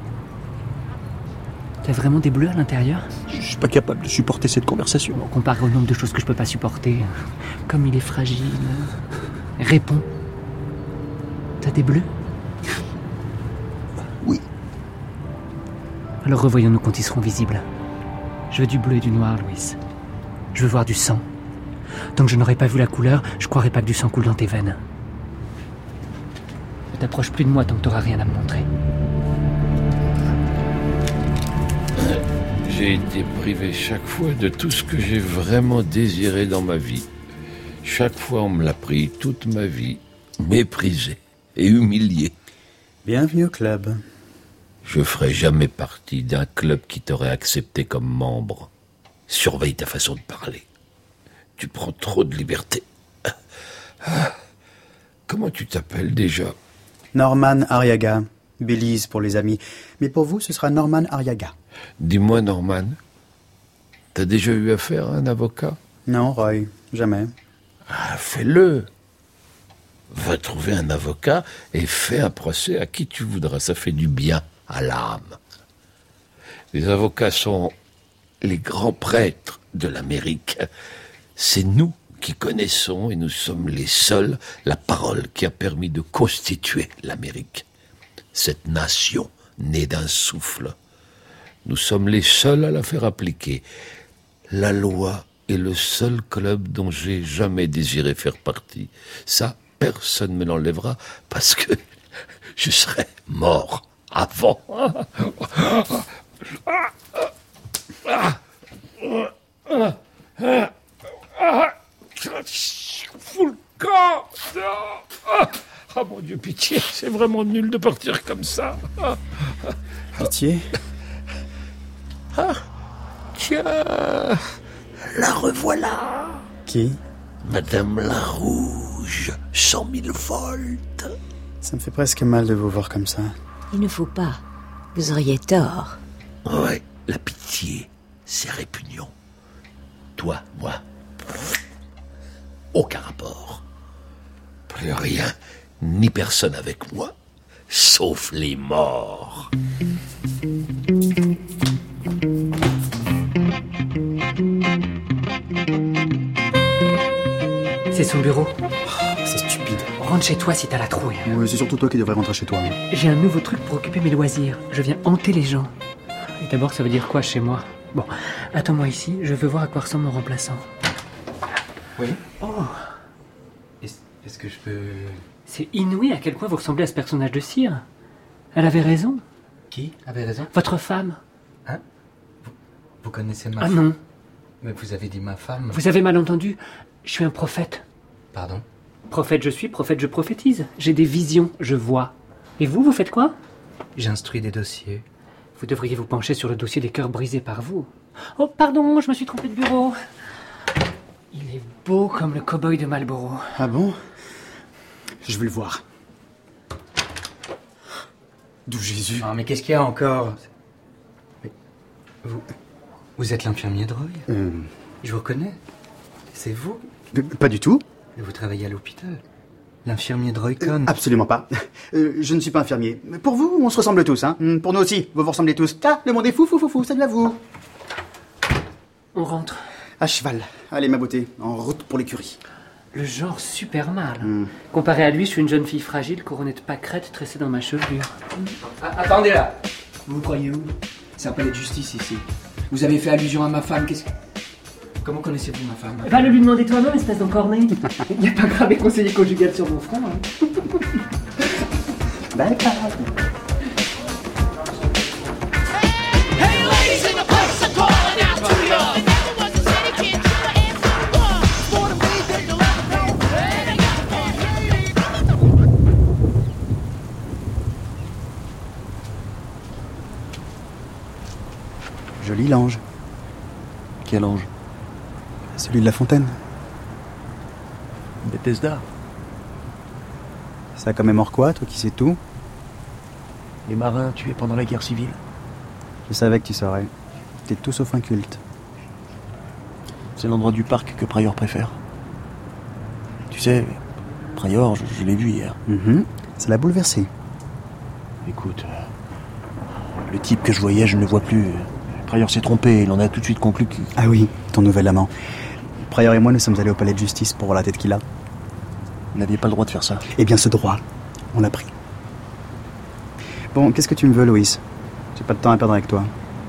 t'as vraiment des bleus à l'intérieur? Je suis pas capable de supporter cette conversation. Bon, comparé au nombre de choses que je peux pas supporter. Comme il est fragile. Réponds. T'as des bleus? Oui. Alors revoyons-nous quand ils seront visibles. Je veux du bleu et du noir, Louis. Je veux voir du sang. Tant que je n'aurai pas vu la couleur, je croirai pas que du sang coule dans tes veines. Ne t'approche plus de moi tant que t'auras rien à me montrer. J'ai été privé chaque fois de tout ce que j'ai vraiment désiré dans ma vie. Chaque fois, on me l'a pris toute ma vie, méprisé et humilié. Bienvenue au club. Je ferai jamais partie d'un club qui t'aurait accepté comme membre. Surveille ta façon de parler. Tu prends trop de liberté. Ah, comment tu t'appelles déjà? Norman Arriaga. Belize pour les amis. Mais pour vous, ce sera Norman Arriaga. Dis-moi, Norman, t'as déjà eu affaire à un avocat? Non, Roy, jamais. Ah, fais-le. Va trouver un avocat et fais un procès à qui tu voudras. Ça fait du bien à l'âme. Les avocats sont les grands prêtres de l'Amérique. C'est nous qui connaissons et nous sommes les seuls la parole qui a permis de constituer l'Amérique. Cette nation née d'un souffle. Nous sommes les seuls à la faire appliquer. La loi est le seul club dont j'ai jamais désiré faire partie. Ça, personne ne me l'enlèvera parce que je serais mort avant. Fous le camp. Ah mon Dieu, pitié, c'est vraiment nul de partir comme ça. Pitié? Ah, tiens, la revoilà. Qui? Madame la Rouge, cent mille volts. Ça me fait presque mal de vous voir comme ça. Il ne faut pas. Vous auriez tort. Ouais, la pitié, c'est répugnant. Toi, moi, aucun rapport. Plus rien, ni personne avec moi, sauf les morts. C'est son bureau. Oh, c'est stupide. Rentre chez toi si t'as la trouille. Oui, c'est surtout toi qui devrais rentrer chez toi. J'ai un nouveau truc pour occuper mes loisirs. Je viens hanter les gens. Et d'abord, ça veut dire quoi chez moi? Bon, attends-moi ici, je veux voir à quoi ressemble mon remplaçant. Oui. Oh. Est-ce, est-ce que je peux... C'est inouï à quel point vous ressemblez à ce personnage de cire. Elle avait raison. Qui avait raison? Votre femme. Hein? Vous, vous connaissez ma Ah femme? non. Mais vous avez dit ma femme. Vous avez mal entendu. Je suis un prophète. Pardon? Prophète je suis, prophète je prophétise. J'ai des visions, je vois. Et vous, vous faites quoi? J'instruis des dossiers. Vous devriez vous pencher sur le dossier des cœurs brisés par vous. Oh, pardon, je me suis trompé de bureau. Il est beau comme le cow-boy de Marlboro. Ah bon? Je veux le voir. D'où Jésus? Ah, mais qu'est-ce qu'il y a encore? Mais vous, vous êtes l'infirmier de Roy? euh... Je vous reconnais. C'est vous? Euh, Pas du tout. Et vous travaillez à l'hôpital? L'infirmier de Roy Cohn? euh, Absolument pas. Euh, je ne suis pas infirmier. Mais pour vous, on se ressemble tous, hein. Pour nous aussi, vous vous ressemblez tous. Ah, le monde est fou, fou, fou, fou, salut à vous. On rentre. À cheval. Allez, ma beauté, en route pour l'écurie. Le genre super mal. Mm. Comparé à lui, je suis une jeune fille fragile, couronnée de pâquerettes tressée dans ma chevelure. Ah, attendez là. Vous croyez où? C'est un palais de justice ici. Vous avez fait allusion à ma femme, qu'est-ce que... Comment connaissez-vous ma femme? Va le lui demander toi-même, espèce d'encorné. Il n'y a pas grave et conseiller conjugal sur mon front. Hein. Bye, bye. Joli l'ange. Quel ange? Celui de la fontaine. Bethesda. Ça commémore quoi, toi qui sais tout? Les marins tués pendant la guerre civile. Je savais que tu saurais. T'es tout sauf un culte. C'est l'endroit du parc que Pryor préfère. Tu sais, Pryor, je, je l'ai vu hier. Mm-hmm. Ça l'a bouleversé. Écoute, euh, le type que je voyais, je ne le vois plus. Pryor s'est trompé, il en a tout de suite conclu que... Ah oui, ton nouvel amant. Pryor et moi, nous sommes allés au palais de justice pour voir la tête qu'il a. Vous n'aviez pas le droit de faire ça. Eh bien, ce droit, on l'a pris. Bon, qu'est-ce que tu me veux, Louis? J'ai pas de temps à perdre avec toi.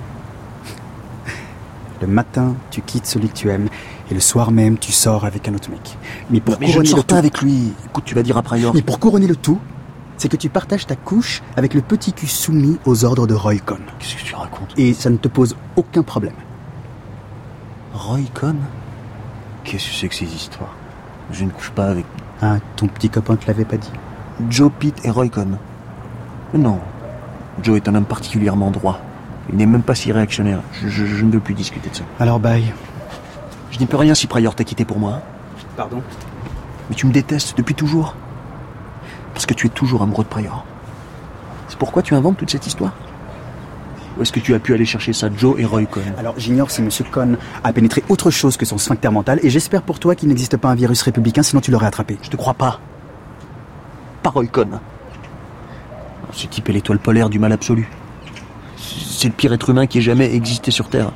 Le matin, tu quittes celui que tu aimes, et le soir même, tu sors avec un autre mec. Mais pour Mais je ne couronner sors le pas tout... avec lui. Écoute, tu vas dire à Pryor. Mais pour couronner le tout, c'est que tu partages ta couche avec le petit cul soumis aux ordres de Roy Cohn. Qu'est-ce que tu racontes? Et ça ne te pose aucun problème. Roy Cohn? Qu'est-ce que c'est que ces histoires? Je ne couche pas avec... Ah, ton petit copain te l'avait pas dit. Joe Pitt et Roy Cohn. Non. Joe est un homme particulièrement droit. Il n'est même pas si réactionnaire. Je, je, je ne veux plus discuter de ça. Alors bye. Je n'y peux rien si Pryor t'a quitté pour moi. Pardon? Mais tu me détestes depuis toujours. Parce que tu es toujours amoureux de Pryor. C'est pourquoi tu inventes toute cette histoire? Où est-ce que tu as pu aller chercher ça, Joe et Roy Cohn? Alors j'ignore si Monsieur Cohn a pénétré autre chose que son sphincter mental, et j'espère pour toi qu'il n'existe pas un virus républicain, sinon tu l'aurais attrapé. Je te crois pas. Pas Roy Cohn. Ce type est l'étoile polaire du mal absolu. C'est le pire être humain qui ait jamais existé sur Terre.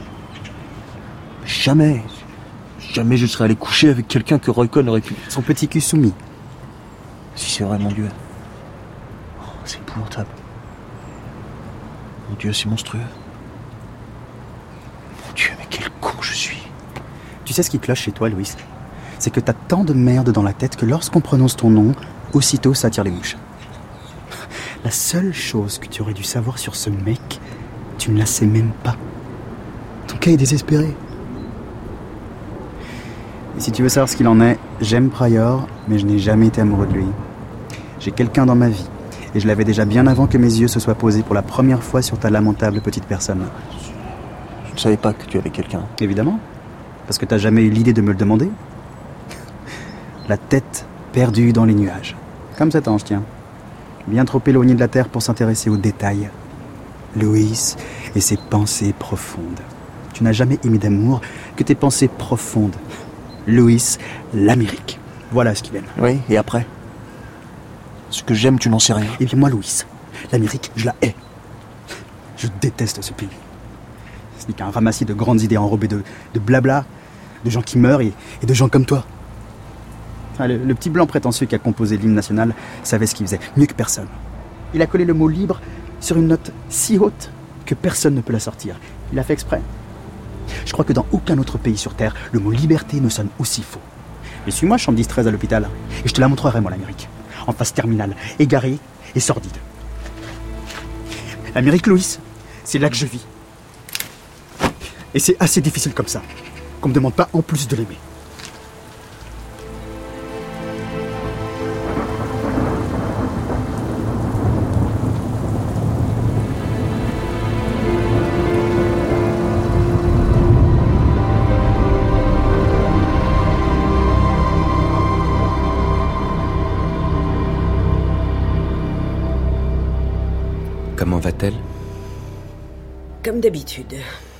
Jamais. Jamais je serais allé coucher avec quelqu'un que Roy Cohn aurait pu... Son petit cul soumis. Si c'est vrai, mon Dieu. Oh, c'est épouvantable. Mon Dieu, c'est monstrueux. Mon Dieu, mais quel con je suis. Tu sais ce qui cloche chez toi, Louis? C'est que t'as tant de merde dans la tête que lorsqu'on prononce ton nom, aussitôt ça attire les mouches. La seule chose que tu aurais dû savoir sur ce mec, tu ne la sais même pas. Ton cas est désespéré. Et si tu veux savoir ce qu'il en est, j'aime Pryor, mais je n'ai jamais été amoureux de lui. J'ai quelqu'un dans ma vie, et je l'avais déjà bien avant que mes yeux se soient posés pour la première fois sur ta lamentable petite personne. Je ne savais pas que tu avais quelqu'un. Évidemment, parce que t'as jamais eu l'idée de me le demander. La tête perdue dans les nuages. Comme cet ange, tiens. Bien trop éloigné de la terre pour s'intéresser aux détails. Louis et ses pensées profondes. Tu n'as jamais aimé d'amour que tes pensées profondes. Louis, l'Amérique. Voilà ce qu'il aime. Oui, et après? Ce que j'aime, tu n'en sais rien. Eh bien moi, Louis, l'Amérique, je la hais. Je déteste ce pays. Ce n'est qu'un ramassis de grandes idées enrobées de, de blabla, de gens qui meurent et, et de gens comme toi. Ah, le, le petit blanc prétentieux qui a composé l'hymne national savait ce qu'il faisait, mieux que personne. Il a collé le mot libre sur une note si haute que personne ne peut la sortir. Il a fait exprès. Je crois que dans aucun autre pays sur Terre, le mot liberté ne sonne aussi faux. Mais suis-moi, chambre dix treize à l'hôpital, et je te la montrerai, moi, l'Amérique. En phase terminale, égarée et sordide. L'Amérique, Louis, c'est là que je vis. Et c'est assez difficile comme ça, qu'on me demande pas en plus de l'aimer. Comment va-t-elle? Comme d'habitude.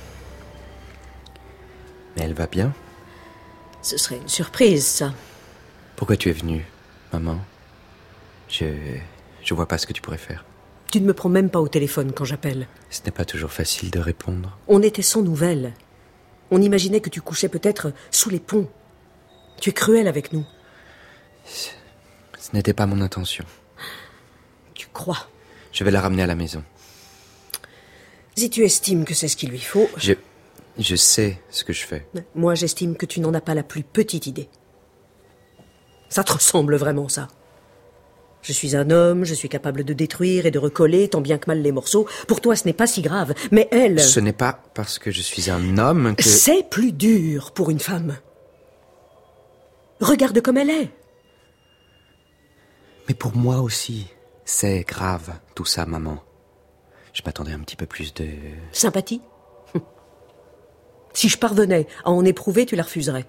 Mais elle va bien? Ce serait une surprise, ça. Pourquoi tu es venue, maman? Je... je vois pas ce que tu pourrais faire. Tu ne me prends même pas au téléphone quand j'appelle. Ce n'est pas toujours facile de répondre. On était sans nouvelles. On imaginait que tu couchais peut-être sous les ponts. Tu es cruel avec nous. Ce, ce n'était pas mon intention. Tu crois? Je vais la ramener à la maison. Si tu estimes que c'est ce qu'il lui faut... Je... je sais ce que je fais. Moi, j'estime que tu n'en as pas la plus petite idée. Ça te ressemble vraiment, ça. Je suis un homme, je suis capable de détruire et de recoller tant bien que mal les morceaux. Pour toi, ce n'est pas si grave, mais elle... Ce n'est pas parce que je suis un homme que... C'est plus dur pour une femme. Regarde comme elle est. Mais pour moi aussi... C'est grave, tout ça, maman. Je m'attendais un petit peu plus de... Sympathie? Si je parvenais à en éprouver, tu la refuserais.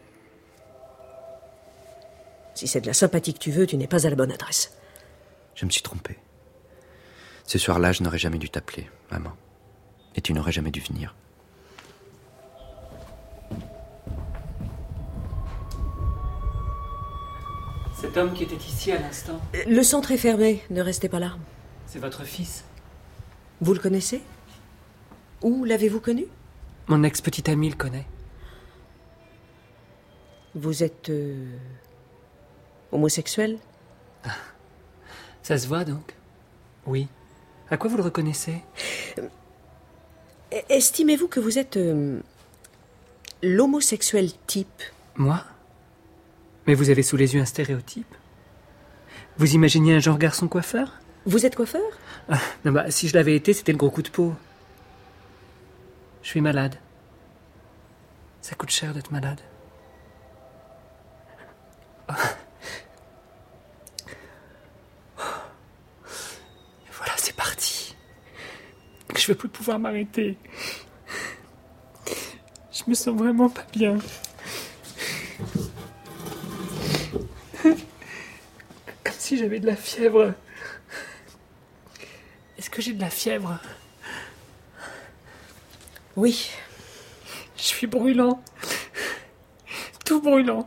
Si c'est de la sympathie que tu veux, tu n'es pas à la bonne adresse. Je me suis trompé. Ce soir-là, je n'aurais jamais dû t'appeler, maman. Et tu n'aurais jamais dû venir. Cet homme qui était ici à l'instant. Le centre est fermé, ne restez pas là. C'est votre fils. Vous le connaissez? Où l'avez-vous connu? Mon ex-petite amie le connaît. Vous êtes... Euh, homosexuel? Ça se voit donc? Oui. À quoi vous le reconnaissez? Estimez-vous que vous êtes euh, l'homosexuel type? Moi? Mais vous avez sous les yeux un stéréotype? Vous imaginez un genre garçon coiffeur? Vous êtes coiffeur? Ah, non, bah, si je l'avais été, c'était le gros coup de peau. Je suis malade. Ça coûte cher d'être malade. Oh. Et voilà, c'est parti. Je veux plus pouvoir m'arrêter. Je me sens vraiment pas bien. Comme si j'avais de la fièvre. Est-ce que j'ai de la fièvre? Oui. Je suis brûlant. Tout brûlant.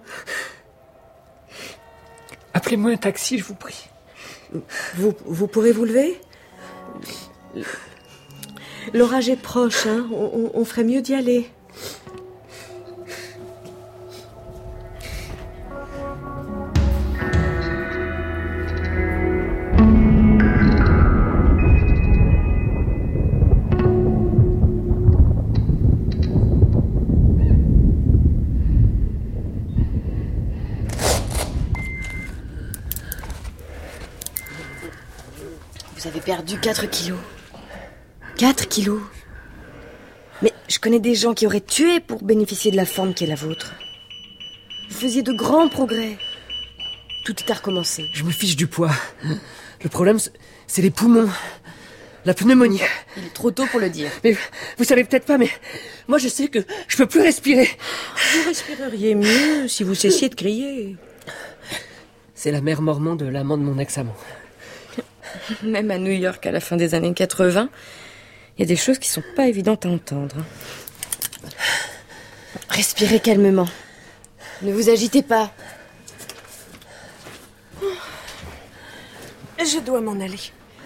Appelez-moi un taxi, je vous prie. Vous, vous pourrez vous lever? L'orage est proche, hein. On, on ferait mieux d'y aller. Vous avez perdu quatre kilos. quatre kilos. Mais je connais des gens qui auraient tué pour bénéficier de la forme qui est la vôtre. Vous faisiez de grands progrès. Tout est à recommencer. Je me fiche du poids. Le problème, c'est les poumons. La pneumonie. Il est trop tôt pour le dire. Mais vous savez peut-être pas, mais moi je sais que je peux plus respirer. Vous respireriez mieux si vous cessiez de crier. C'est la mère mormon de l'amant de mon ex-amant. Même à New York, à la fin des années quatre-vingts, il y a des choses qui sont pas évidentes à entendre. Respirez calmement. Ne vous agitez pas. Je dois m'en aller.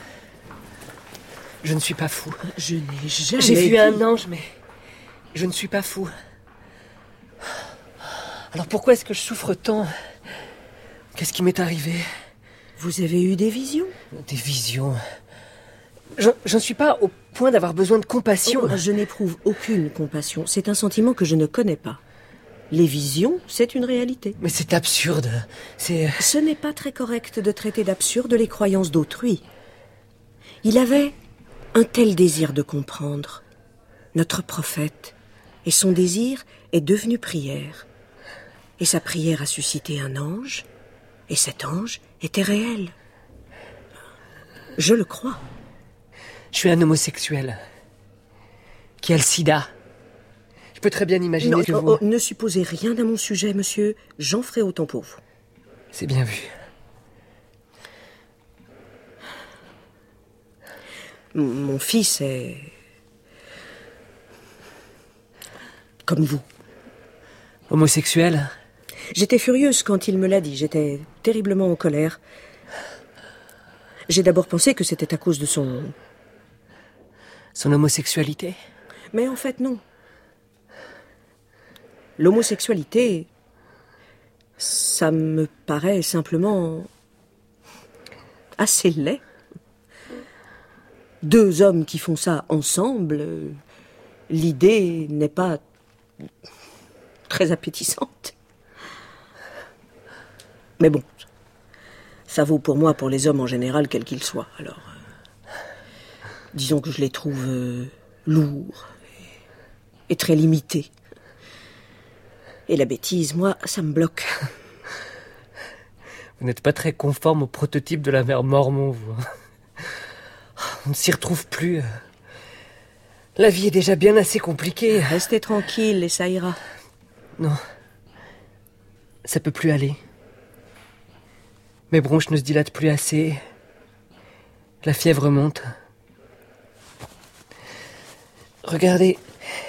Je ne suis pas fou. Je n'ai jamais... J'ai vu dit... un ange, mais je ne suis pas fou. Alors pourquoi est-ce que je souffre tant? Qu'est-ce qui m'est arrivé? Vous avez eu des visions? Des visions? Je n'en suis pas au point d'avoir besoin de compassion. Oh, je n'éprouve aucune compassion. C'est un sentiment que je ne connais pas. Les visions, c'est une réalité. Mais c'est absurde. C'est... Ce n'est pas très correct de traiter d'absurde les croyances d'autrui. Il avait un tel désir de comprendre. Notre prophète. Et son désir est devenu prière. Et sa prière a suscité un ange. Et cet ange était réel. Je le crois. Je suis un homosexuel qui a le sida. Je peux très bien imaginer non, que oh, vous... oh, ne supposez rien à mon sujet, monsieur. J'en ferai autant pour vous. C'est bien vu. M- mon fils est... comme vous. Homosexuel? J'étais furieuse quand il me l'a dit. J'étais terriblement en colère. J'ai d'abord pensé que c'était à cause de son... Son homosexualité? Mais en fait, non. L'homosexualité, ça me paraît simplement assez laid. Deux hommes qui font ça ensemble, l'idée n'est pas très appétissante. Mais bon, ça vaut pour moi, pour les hommes en général, quels qu'ils soient. Alors, euh, disons que je les trouve euh, lourds et, et très limités. Et la bêtise, moi, ça me bloque. Vous n'êtes pas très conforme au prototype de la mère mormon, vous. On ne s'y retrouve plus. La vie est déjà bien assez compliquée. Restez tranquille et ça ira. Non. Ça peut plus aller. Mes bronches ne se dilatent plus assez. La fièvre monte. Regardez.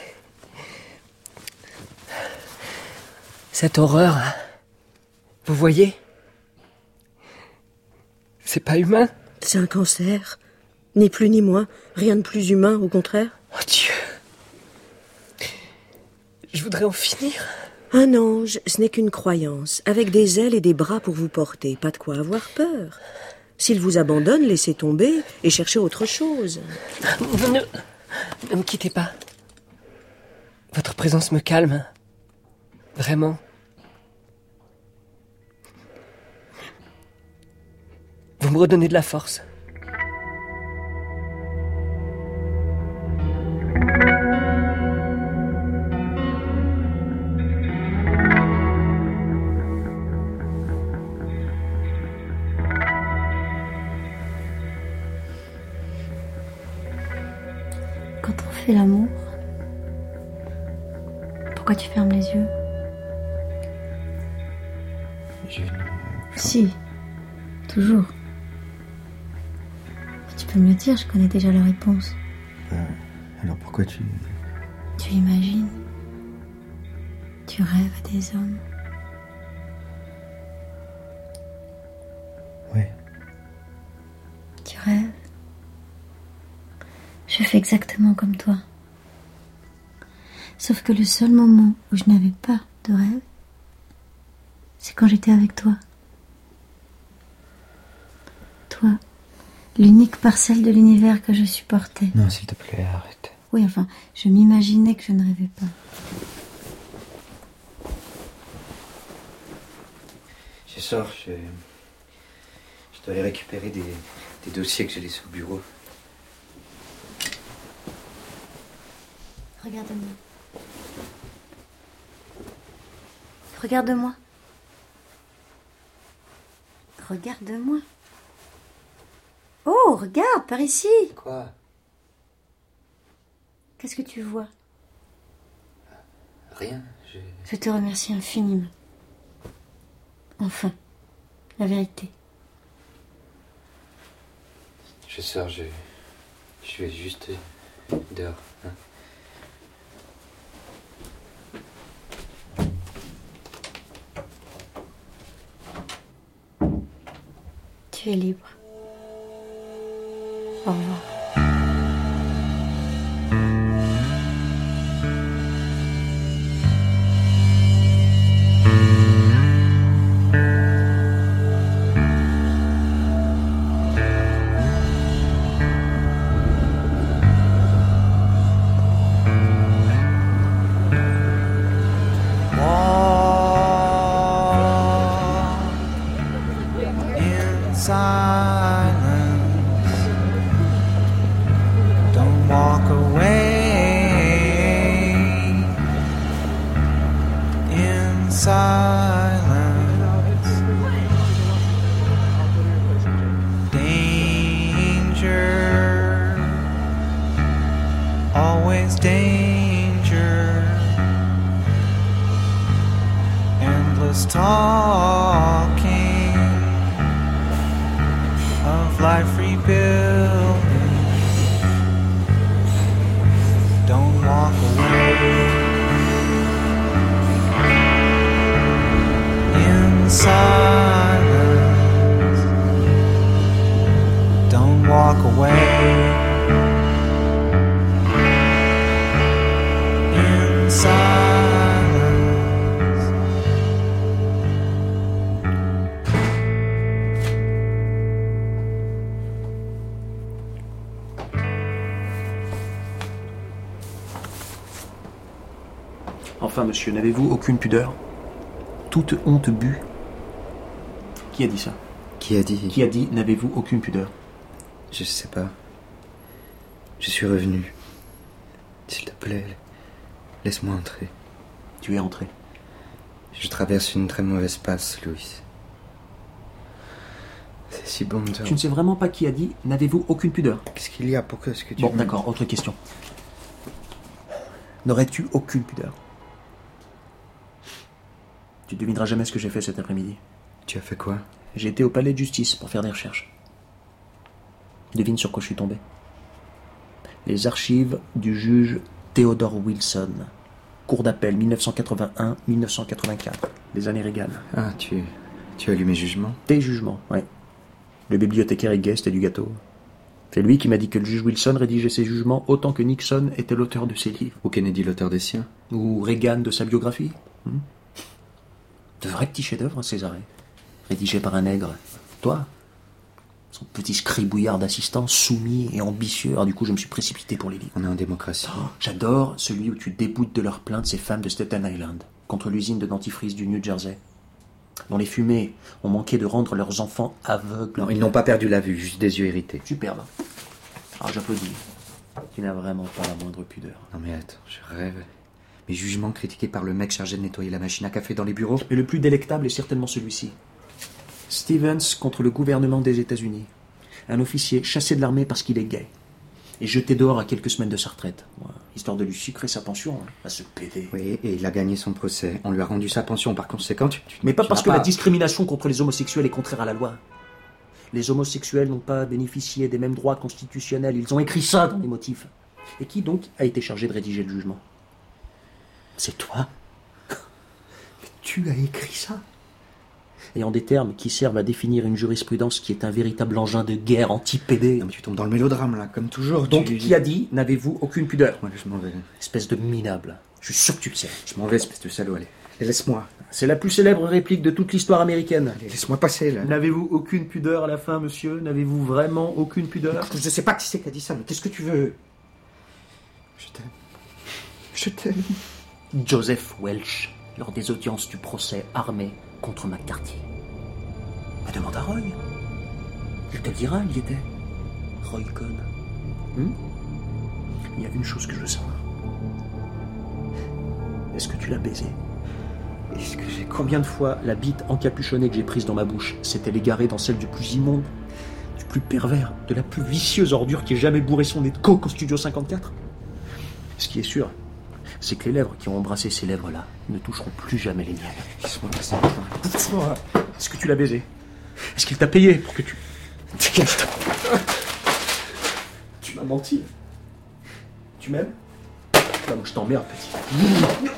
Cette horreur. Vous voyez? C'est pas humain. C'est un cancer. Ni plus ni moins. Rien de plus humain, au contraire. Oh Dieu. Je voudrais en finir. Un ange, ce n'est qu'une croyance, avec des ailes et des bras pour vous porter. Pas de quoi avoir peur. S'il vous abandonne, laissez tomber et cherchez autre chose. Ne, Ne me quittez pas. Votre présence me calme. Vraiment. Vous me redonnez de la force. Quand on fait l'amour, pourquoi tu fermes les yeux? Je... Si, toujours. Tu peux me le dire, je connais déjà la réponse. Euh, alors pourquoi tu... Tu imagines. Tu rêves à des hommes. Ouais. Tu rêves. Je fais exactement comme toi. Sauf que le seul moment où je n'avais pas de rêve, c'est quand j'étais avec toi. Toi, l'unique parcelle de l'univers que je supportais. Non, s'il te plaît, arrête. Oui, enfin, je m'imaginais que je ne rêvais pas. Je sors, je... Je dois aller récupérer des, des dossiers que j'ai laissés au bureau. Regarde-moi. Regarde-moi. Regarde-moi. Oh, regarde, par ici. Quoi? Qu'est-ce que tu vois? Rien, je... Je te remercie infiniment. Enfin, la vérité. Je sors, je... Je vais juste dehors, hein. Tu es libre. Au revoir. Enfin, monsieur, n'avez-vous aucune pudeur? Toute honte bue. Qui a dit ça? Qui a dit? Qui a dit n'avez-vous aucune pudeur? Je sais pas. Je suis revenu. S'il te plaît, laisse-moi entrer. Tu es entré. Je traverse une très mauvaise passe, Louis. C'est si bon de... Tu ne sais vraiment pas qui a dit n'avez-vous aucune pudeur? Qu'est-ce qu'il y a? Pourquoi est-ce que tu... Bon, d'accord, autre question. N'aurais-tu aucune pudeur? Tu devineras jamais ce que j'ai fait cet après-midi. Tu as fait quoi? J'ai été au palais de justice pour faire des recherches. Devine sur quoi je suis tombé. Les archives du juge Theodore Wilson. Cour d'appel mille neuf cent quatre-vingt-un à mille neuf cent quatre-vingt-quatre. Les années Reagan. Ah, tu, tu as lu mes jugements? Tes jugements, ouais. Le bibliothécaire est gay, c'était du gâteau. C'est lui qui m'a dit que le juge Wilson rédigeait ses jugements autant que Nixon était l'auteur de ses livres. Ou Kennedy l'auteur des siens. Ou Reagan de sa biographie. Hmm. De vrais petits chefs-d'œuvre, Césarée. Rédigés par un nègre. Toi, Son petit scribouillard d'assistant, soumis et ambitieux. Alors du coup, je me suis précipité pour les livres. On est en démocratie. Oh, j'adore celui où tu déboutes de leurs plaintes ces femmes de Staten Island contre l'usine de dentifrice du New Jersey, dont les fumées ont manqué de rendre leurs enfants aveugles. Non, ils n'ont pas perdu la vue, juste des yeux irrités. Superbe. Alors j'applaudis. Tu n'as vraiment pas la moindre pudeur. Non mais attends, je rêve. Mes jugements critiqués par le mec chargé de nettoyer la machine à café dans les bureaux. Mais le plus délectable est certainement celui-ci. Stevens contre le gouvernement des États-Unis. Un officier chassé de l'armée parce qu'il est gay. Et jeté dehors à quelques semaines de sa retraite. Ouais, histoire de lui sucrer sa pension, hein, à se péter. Oui, et il a gagné son procès. On lui a rendu sa pension. Par conséquent, tu... tu Mais pas tu parce que pas... la discrimination contre les homosexuels est contraire à la loi. Les homosexuels n'ont pas bénéficié des mêmes droits constitutionnels. Ils ont écrit ça dans les motifs. Et qui donc a été chargé de rédiger le jugement? C'est toi. Mais tu as écrit ça. Et en des termes qui servent à définir une jurisprudence qui est un véritable engin de guerre anti-P D. Non mais tu tombes dans le mélodrame là, comme toujours. Donc tu... qui a dit n'avez-vous aucune pudeur? Moi je m'en vais. Espèce de minable. Je suis sûr que tu le sais. Je m'en vais, espèce de salaud, allez. Laisse-moi. C'est la plus célèbre réplique de toute l'histoire américaine. Allez, laisse-moi passer là. N'avez-vous aucune pudeur à la fin, monsieur? N'avez-vous vraiment aucune pudeur? Je sais pas qui c'est qui a dit ça, mais qu'est-ce que tu veux? Je t'aime. Je t'aime. Joseph Welch, lors des audiences du procès armé contre McCarthy. Mais demande à Roy. Il te le dira, il y était. Roy Cohn. Hmm? Il y a une chose que je veux savoir. Est-ce que tu l'as baisé? Est-ce que j'ai combien de fois la bite encapuchonnée que j'ai prise dans ma bouche s'est-elle égarée dans celle du plus immonde, du plus pervers, de la plus vicieuse ordure qui ait jamais bourré son nez de coke au Studio cinquante-quatre? Ce qui est sûr, c'est que les lèvres qui ont embrassé ces lèvres-là ne toucheront plus jamais les miennes. Laisse-moi passer. Est-ce que tu l'as baisé? Est-ce qu'il t'a payé pour que tu... Tu m'as menti. Tu m'aimes? Non, moi je t'emmerde, petit.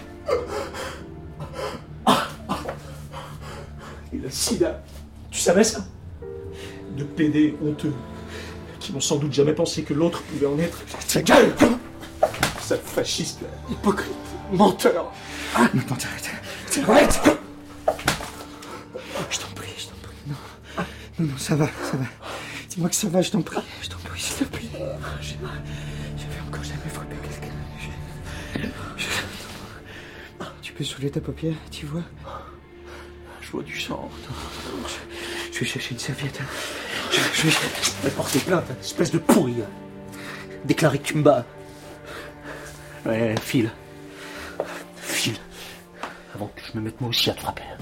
Et le sida, tu savais ça? De P D honteux, qui n'ont sans doute jamais pensé que l'autre pouvait en être. Ta gueule! Sale fasciste, hypocrite, menteur. Ah, non, t'arrête. T'arrête. Je t'en prie, je t'en prie. Non. non, non, ça va, ça va. Dis-moi que ça va, je t'en prie. Je t'en prie, s'il te plaît. J'ai J'avais encore jamais frappé quelqu'un. Je... Je... Tu peux soulever ta paupière, tu vois? Je vois du sang. Je, je vais chercher une serviette. Je, je, vais... je vais porter plainte, espèce de pourri. Déclarer que tu me bats. Ouais, file. File. Avant que je me mette moi aussi à te frapper.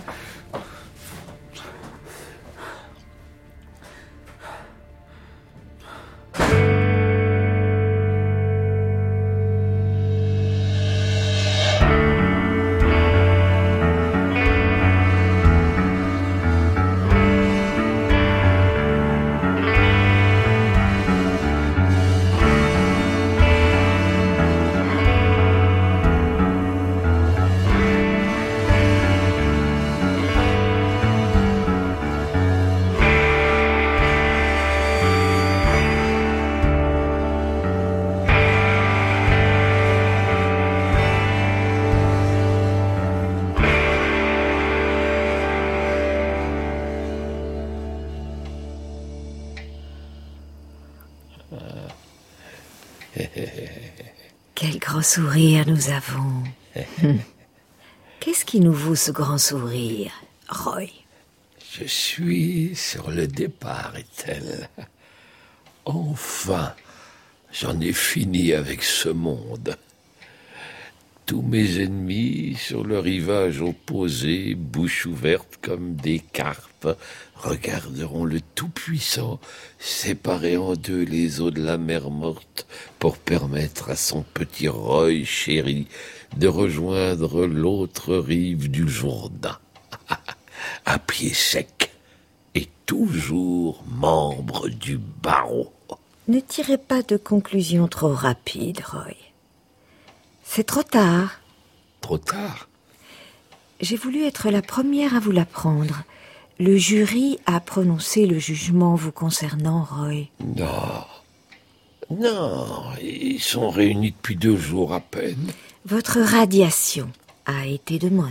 Quel grand sourire nous avons. Qu'est-ce qui nous vaut ce grand sourire, Roy? Je suis sur le départ, Ethel. Enfin, j'en ai fini avec ce monde. Tous mes ennemis, sur le rivage opposé, bouche ouverte comme des carpes, regarderont le Tout-Puissant séparer en deux les eaux de la mer morte pour permettre à son petit Roy chéri de rejoindre l'autre rive du Jourdain, à pied sec et toujours membre du barreau. Ne tirez pas de conclusions trop rapides, Roy. C'est trop tard. Trop tard? J'ai voulu être la première à vous l'apprendre. Le jury a prononcé le jugement vous concernant, Roy. Non. Non, ils sont réunis depuis deux jours à peine. Votre radiation a été demandée.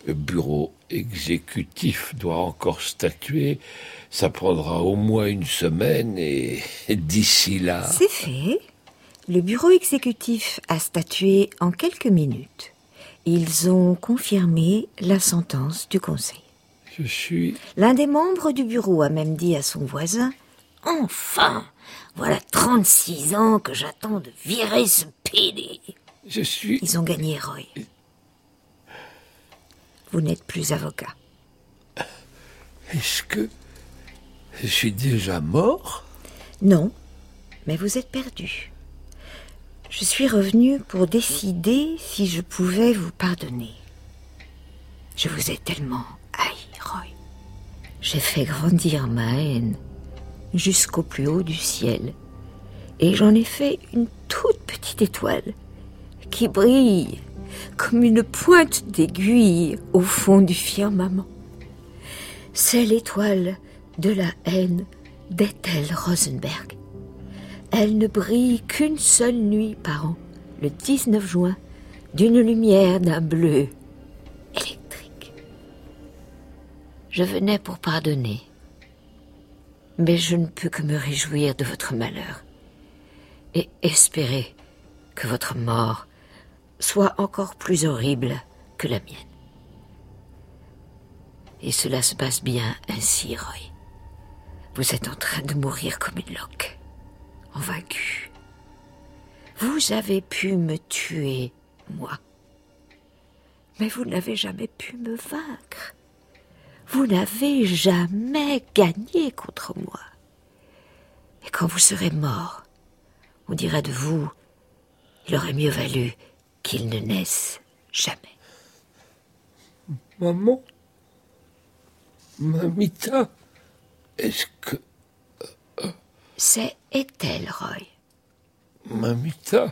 Le bureau exécutif doit encore statuer. Ça prendra au moins une semaine et d'ici là... C'est fait. Le bureau exécutif a statué en quelques minutes. Ils ont confirmé la sentence du conseil. Je suis... L'un des membres du bureau a même dit à son voisin « Enfin, voilà trente-six ans que j'attends de virer ce pédé. » Je suis... Ils ont gagné, Roy. Vous n'êtes plus avocat. Est-ce que je suis déjà mort? Non, mais vous êtes perdu. Je suis revenu pour décider si je pouvais vous pardonner. Je vous ai tellement haï, Roy. J'ai fait grandir ma haine jusqu'au plus haut du ciel. Et j'en ai fait une toute petite étoile qui brille comme une pointe d'aiguille au fond du firmament. C'est l'étoile de la haine d'Ethel Rosenberg. Elle ne brille qu'une seule nuit par an, le dix-neuf juin, d'une lumière d'un bleu électrique. Je venais pour pardonner, mais je ne peux que me réjouir de votre malheur et espérer que votre mort soit encore plus horrible que la mienne. Et cela se passe bien ainsi, Roy. Vous êtes en train de mourir comme une loque, en vaincu. Vous avez pu me tuer, moi. Mais vous n'avez jamais pu me vaincre. Vous n'avez jamais gagné contre moi. Et quand vous serez mort, on dira de vous, il aurait mieux valu qu'il ne naisse jamais. Maman, Mamita, est-ce que... C'est Ethel, Roy. Mamita,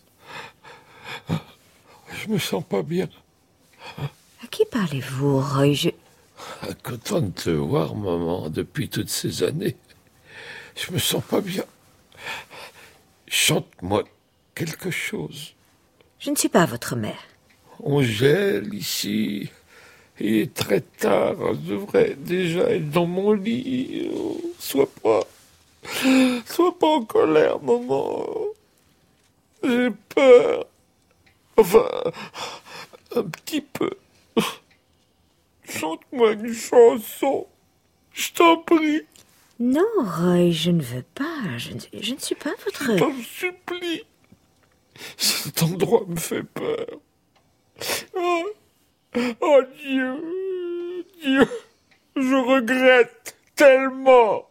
je me sens pas bien. À qui parlez-vous, Roy? Je... Content de te voir, maman, depuis toutes ces années. Je me sens pas bien. Chante-moi quelque chose. Je ne suis pas votre mère. On gèle ici. Il est très tard. Je devrais déjà être dans mon lit. Oh, sois pas... Sois pas en colère, maman. J'ai peur. Enfin, un petit peu. Chante-moi une chanson. Je t'en prie. Non, Roy, je ne veux pas. Je ne, je ne suis pas votre... Je t'en supplie. Cet endroit me fait peur. Oh, oh Dieu, Dieu, je regrette tellement.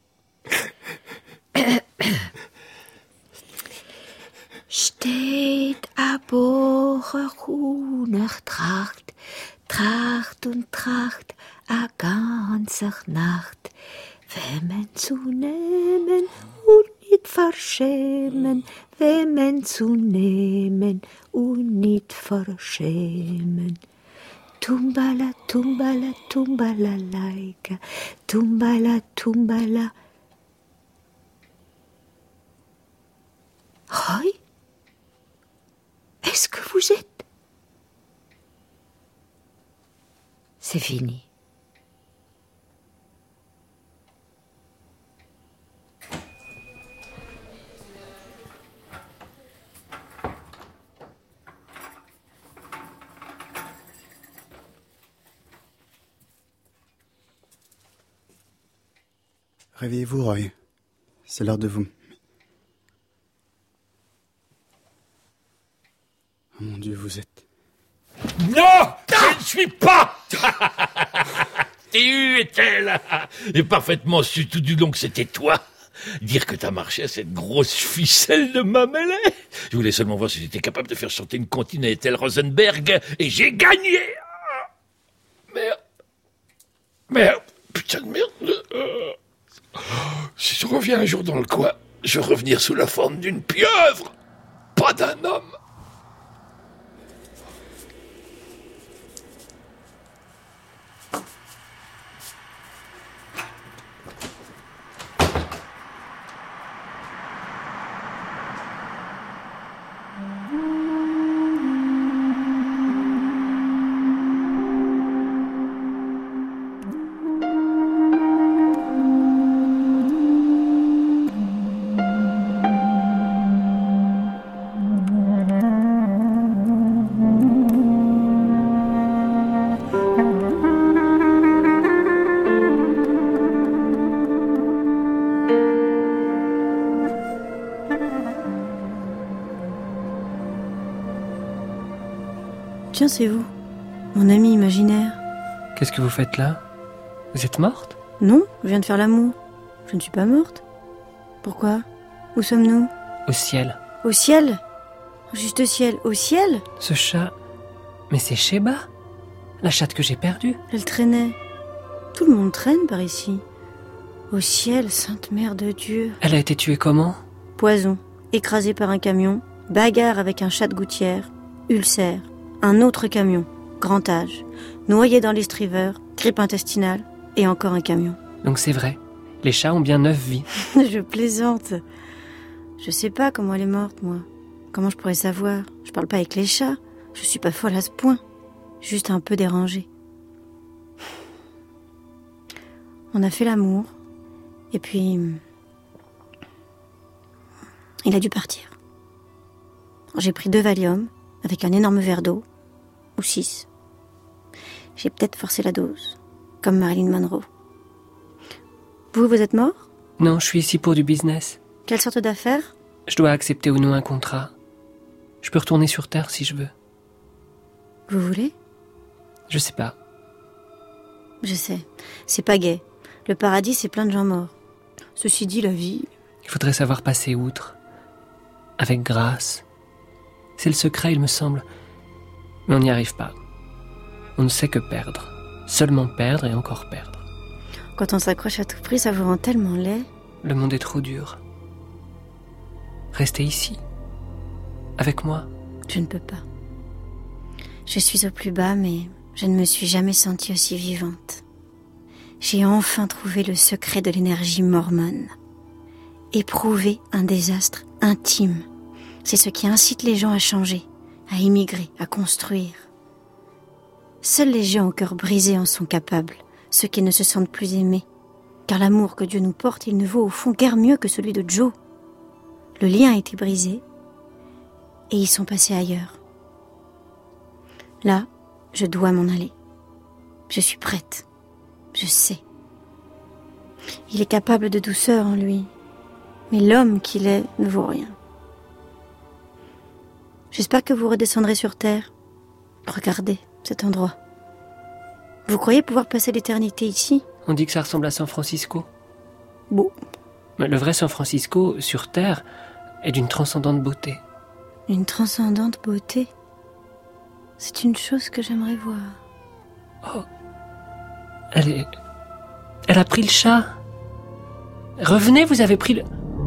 Steht aboren nach Tracht, Tracht und Tracht a ganzer Nacht. Wemmen zu nehmen und nicht verschämen, wemmen zu nehmen und nicht verschämen. Tumbala, tumbala, tumbala, laika, tumbala, tumbala. Roy, est-ce que vous êtes... C'est fini. Réveillez-vous, Roy. C'est l'heure de vous... Oh mon Dieu, vous êtes... Non, je ne suis pas. T'es eu, Ethel. J'ai parfaitement su tout du long que c'était toi. Dire que t'as marché à cette grosse ficelle de ma mêlée. Je voulais seulement voir si j'étais capable de faire chanter une comptine à Ethel Rosenberg, et j'ai gagné. Merde. Merde. Putain de merde. Euh... Si je reviens un jour dans le coin, je vais revenir sous la forme d'une pieuvre, pas d'un homme. Tiens, c'est vous, mon ami imaginaire. Qu'est-ce que vous faites là? Vous êtes morte? Non, je viens de faire l'amour. Je ne suis pas morte. Pourquoi? Où sommes-nous? Au ciel. Au ciel? Juste au ciel. Au ciel? Ce chat... Mais c'est Sheba, la chatte que j'ai perdue. Elle traînait. Tout le monde traîne par ici. Au ciel, Sainte Mère de Dieu. Elle a été tuée comment? Poison, écrasée par un camion, bagarre avec un chat de gouttière, ulcère, un autre camion, grand âge, noyé dans l'estriveur, grippe intestinale et encore un camion. Donc c'est vrai, les chats ont bien neuf vies. Je plaisante. Je sais pas comment elle est morte, moi. Comment je pourrais savoir? Je parle pas avec les chats. Je suis pas folle à ce point. Juste un peu dérangée. On a fait l'amour. Et puis... il a dû partir. J'ai pris deux Valium, avec un énorme verre d'eau. Ou six. J'ai peut-être forcé la dose. Comme Marilyn Monroe. Vous, vous êtes mort? Non, je suis ici pour du business. Quelle sorte d'affaires? Je dois accepter ou non un contrat. Je peux retourner sur Terre si je veux. Vous voulez? Je sais pas. Je sais. C'est pas gai. Le paradis, c'est plein de gens morts. Ceci dit, la vie... Il faudrait savoir passer outre. Avec grâce. C'est le secret, il me semble. Mais on n'y arrive pas. On ne sait que perdre. Seulement perdre et encore perdre. Quand on s'accroche à tout prix, ça vous rend tellement laid. Le monde est trop dur. Restez ici. Avec moi. Je ne peux pas. Je suis au plus bas, mais je ne me suis jamais sentie aussi vivante. J'ai enfin trouvé le secret de l'énergie mormone. Éprouver un désastre intime. C'est ce qui incite les gens à changer, à immigrer, à construire. Seuls les gens au cœur brisé en sont capables, ceux qui ne se sentent plus aimés. Car l'amour que Dieu nous porte, il ne vaut au fond guère mieux que celui de Joe. Le lien a été brisé et ils sont passés ailleurs. Là, je dois m'en aller. Je suis prête. Je sais. Il est capable de douceur en lui. Mais l'homme qu'il est ne vaut rien. J'espère que vous redescendrez sur Terre. Regardez cet endroit. Vous croyez pouvoir passer l'éternité ici? On dit que ça ressemble à San Francisco. Beau. Mais le vrai San Francisco, sur Terre, est d'une transcendante beauté. Une transcendante beauté? C'est une chose que j'aimerais voir. Oh. Elle est... Elle a pris le chat. Revenez, vous avez pris le...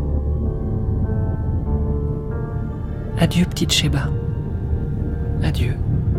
Adieu, petite Sheba. Adieu.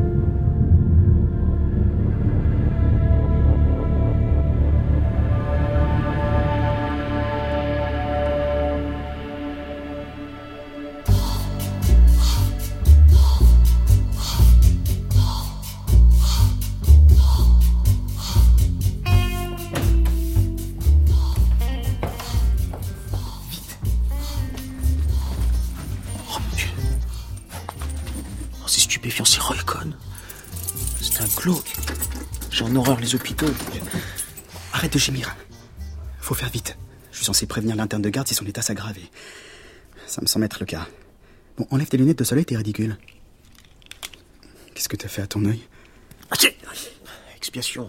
C'est Roycon. C'est un glauque. J'ai en horreur les hôpitaux. Arrête de gémir. Faut faire vite. Je suis censé prévenir l'interne de garde si son état s'aggrave. Ça me semble être le cas. Bon, enlève tes lunettes de soleil, t'es ridicule. Qu'est-ce que t'as fait à ton œil? Expiation.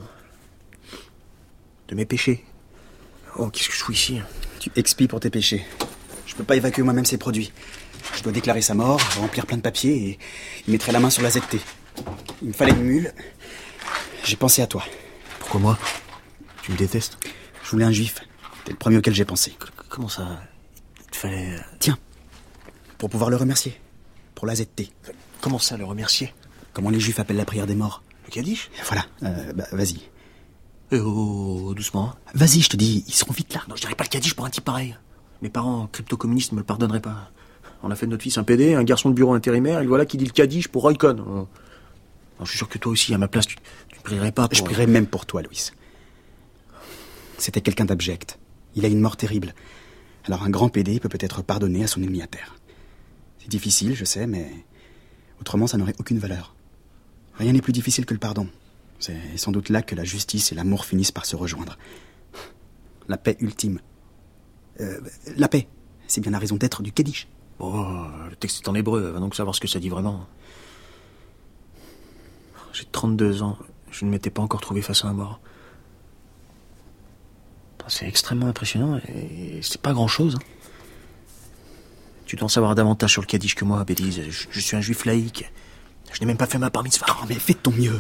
De mes péchés. Oh, qu'est-ce que je fous ici? Tu expies pour tes péchés. Je peux pas évacuer moi-même ces produits. Je dois déclarer sa mort, remplir plein de papiers et il mettrait la main sur la Z T. Il me fallait une mule. J'ai pensé à toi. Pourquoi moi? Tu me détestes? Je voulais un juif. T'es le premier auquel j'ai pensé. Comment ça? Il te fallait... Tiens, pour pouvoir le remercier. Pour la Z T. Comment ça, le remercier? Comment les juifs appellent la prière des morts. Le Kaddish? Voilà, euh, bah vas-y. Eh oh, doucement. Vas-y, je te dis, ils seront vite là. Non, je dirais pas le Kaddish pour un type pareil. Mes parents, crypto-communistes, me le pardonneraient pas. On a fait de notre fils un P D, un garçon de bureau intérimaire, et voilà qui dit le Kaddish pour Roycon. Non, je suis sûr que toi aussi, à ma place, tu ne prierais pas pour... Je prierais même pour toi, Louis. C'était quelqu'un d'abject. Il a une mort terrible. Alors un grand P D peut peut-être pardonner à son ennemi à terre. C'est difficile, je sais, mais... autrement, ça n'aurait aucune valeur. Rien n'est plus difficile que le pardon. C'est sans doute là que la justice et l'amour finissent par se rejoindre. La paix ultime. Euh, la paix, c'est bien la raison d'être du Kaddish. Oh, le texte est en hébreu, va donc savoir ce que ça dit vraiment. J'ai trente-deux ans. Je ne m'étais pas encore trouvé face à un mort. C'est extrêmement impressionnant et c'est pas grand-chose. Tu dois en savoir davantage sur le Kaddish que moi, Belize. Je, je suis un juif laïque. Je n'ai même pas fait ma bar mitzvah. Oh, mais fais de ton mieux.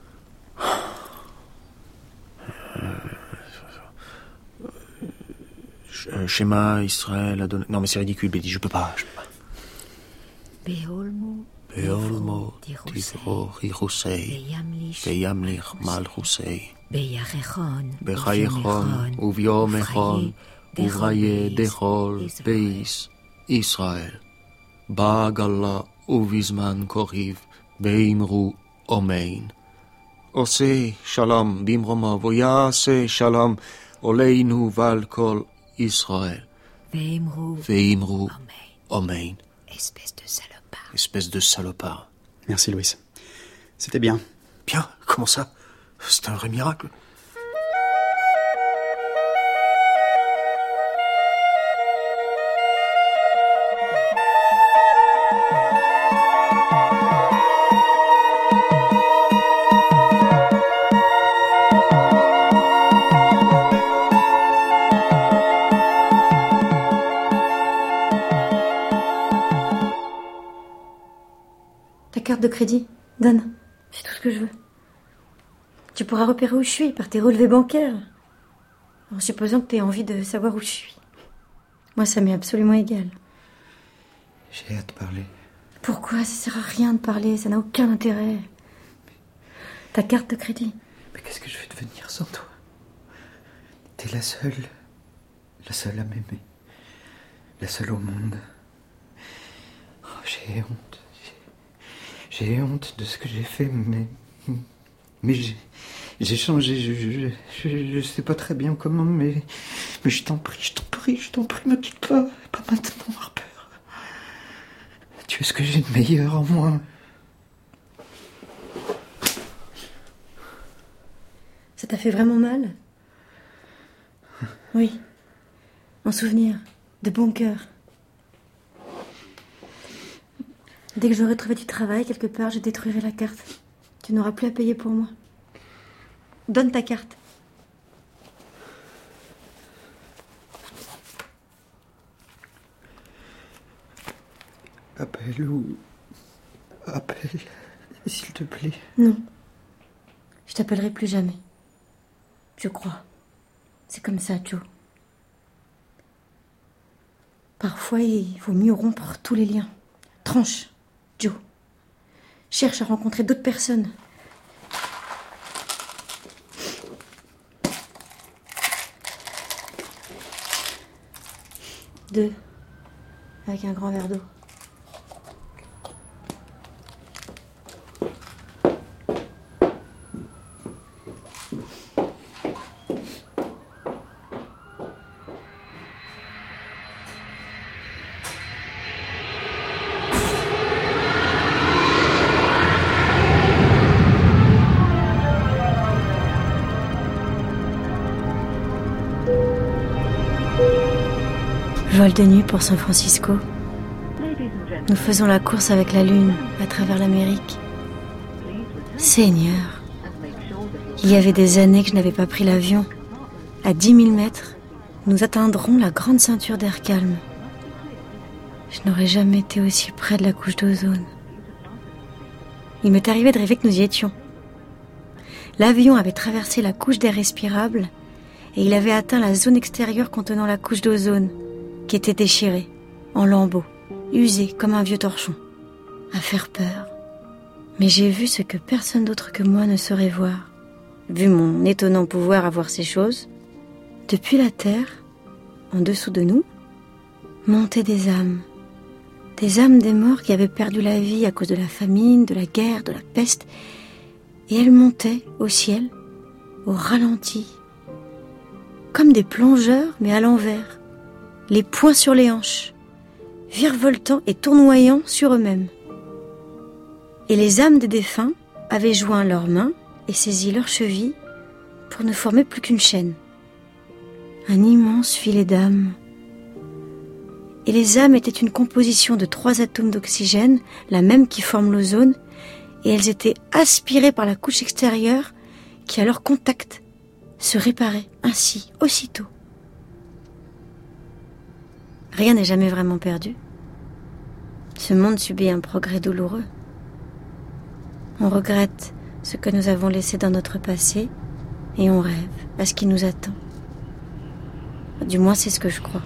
Euh, Shema, Israël, Adonai... Non mais c'est ridicule, Belize, je peux pas. Je peux pas. Beolmo, Beolmo, Tifro, Hirusei, Beyamlich, Malchusei. Beyachechon, Bechayechon, Uviomechon, Uvraye Dechol, Beis, Israël. Bagala, Uvizman Koriv, Beimru, Omein. Ose, Shalom, Bimroma, Voyase, Shalom, Oleinu, Valkol, Israël. Veimru, Veimru, Omein. Espèce de salopard. Espèce de salopard. Merci, Louis. C'était bien. Bien? Comment ça? C'est un vrai miracle. Ta carte de crédit, donne. C'est tout ce que je veux. Tu pourras repérer où je suis par tes relevés bancaires. En supposant que tu aies envie de savoir où je suis. Moi, ça m'est absolument égal. J'ai hâte de parler. Pourquoi? Ça sert à rien de parler, ça n'a aucun intérêt. Ta carte de crédit. Mais qu'est-ce que je vais devenir sans toi? T'es la seule, la seule à m'aimer. La seule au monde. Oh, j'ai honte. J'ai, j'ai honte de ce que j'ai fait, mais... Mais j'ai... J'ai changé, je, je, je, je sais pas très bien comment, mais... Mais je t'en prie, je t'en prie, je t'en prie, me quitte pas. Pas maintenant, Harper. Tu es ce que j'ai de meilleur en moi. Ça t'a fait vraiment mal? Oui. En souvenir, de bon cœur. Dès que j'aurai trouvé du travail quelque part, je détruirai la carte. Tu n'auras plus à payer pour moi. Donne ta carte. Appelle ou... Appelle, s'il te plaît. Non. Je t'appellerai plus jamais. Je crois. C'est comme ça, Joe. Parfois, il vaut mieux rompre tous les liens. Tranche, Joe. Cherche à rencontrer d'autres personnes. Deux. Avec un grand verre d'eau. Vol de nuit pour San Francisco. Nous faisons la course avec la lune à travers l'Amérique. Seigneur, il y avait des années que je n'avais pas pris l'avion. À dix mille mètres, nous atteindrons la grande ceinture d'air calme. Je n'aurais jamais été aussi près de la couche d'ozone. Il m'est arrivé de rêver que nous y étions. L'avion avait traversé la couche d'air respirable et il avait atteint la zone extérieure contenant la couche d'ozone, qui était déchirée, en lambeaux, usée comme un vieux torchon, à faire peur. Mais j'ai vu ce que personne d'autre que moi ne saurait voir. Vu mon étonnant pouvoir à voir ces choses, depuis la terre, en dessous de nous, montaient des âmes. Des âmes des morts qui avaient perdu la vie à cause de la famine, de la guerre, de la peste. Et elles montaient au ciel, au ralenti, comme des plongeurs, mais à l'envers, les poings sur les hanches, virevoltant et tournoyant sur eux-mêmes. Et les âmes des défunts avaient joint leurs mains et saisi leurs chevilles pour ne former plus qu'une chaîne. Un immense filet d'âmes. Et les âmes étaient une composition de trois atomes d'oxygène, la même qui forme l'ozone, et elles étaient aspirées par la couche extérieure qui, à leur contact, se réparait ainsi, aussitôt. Rien n'est jamais vraiment perdu. Ce monde subit un progrès douloureux. On regrette ce que nous avons laissé dans notre passé et on rêve à ce qui nous attend. Du moins, c'est ce que je crois.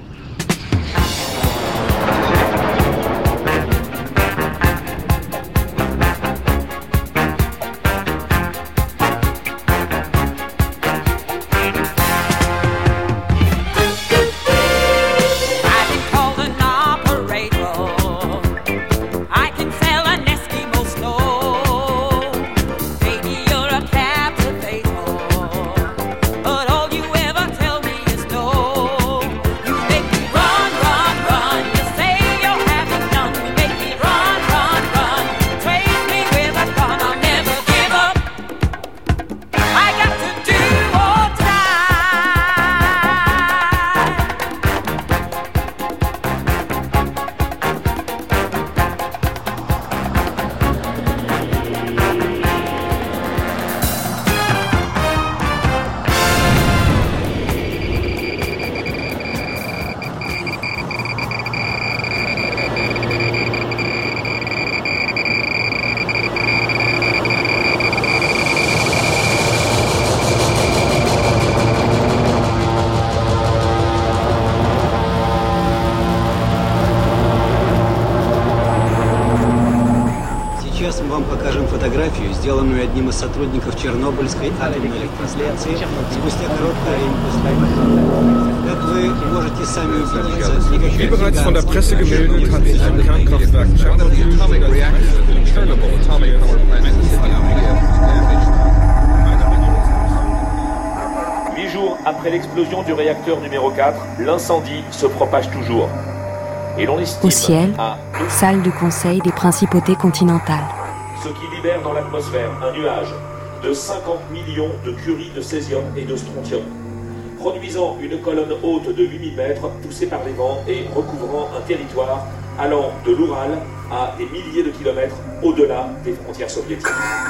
сделанную одним из сотрудников Чернобыльской атомной электростанции спустя короткое время после войны. Как вы можете сами убедиться, никаких Wie bereits von der Presse gemeldet, hat sich im Kernkraftwerk Tschernobyl Huit jours après l'explosion du réacteur numéro quatre, l'incendie se propage toujours. Et l'on estime Au ciel, à salle de conseil des principautés continentales. ce qui libère dans l'atmosphère un nuage de cinquante millions de curies de césium et de strontium, produisant une colonne haute de huit mille mètres poussée par les vents et recouvrant un territoire allant de l'Oural à des milliers de kilomètres au-delà des frontières soviétiques.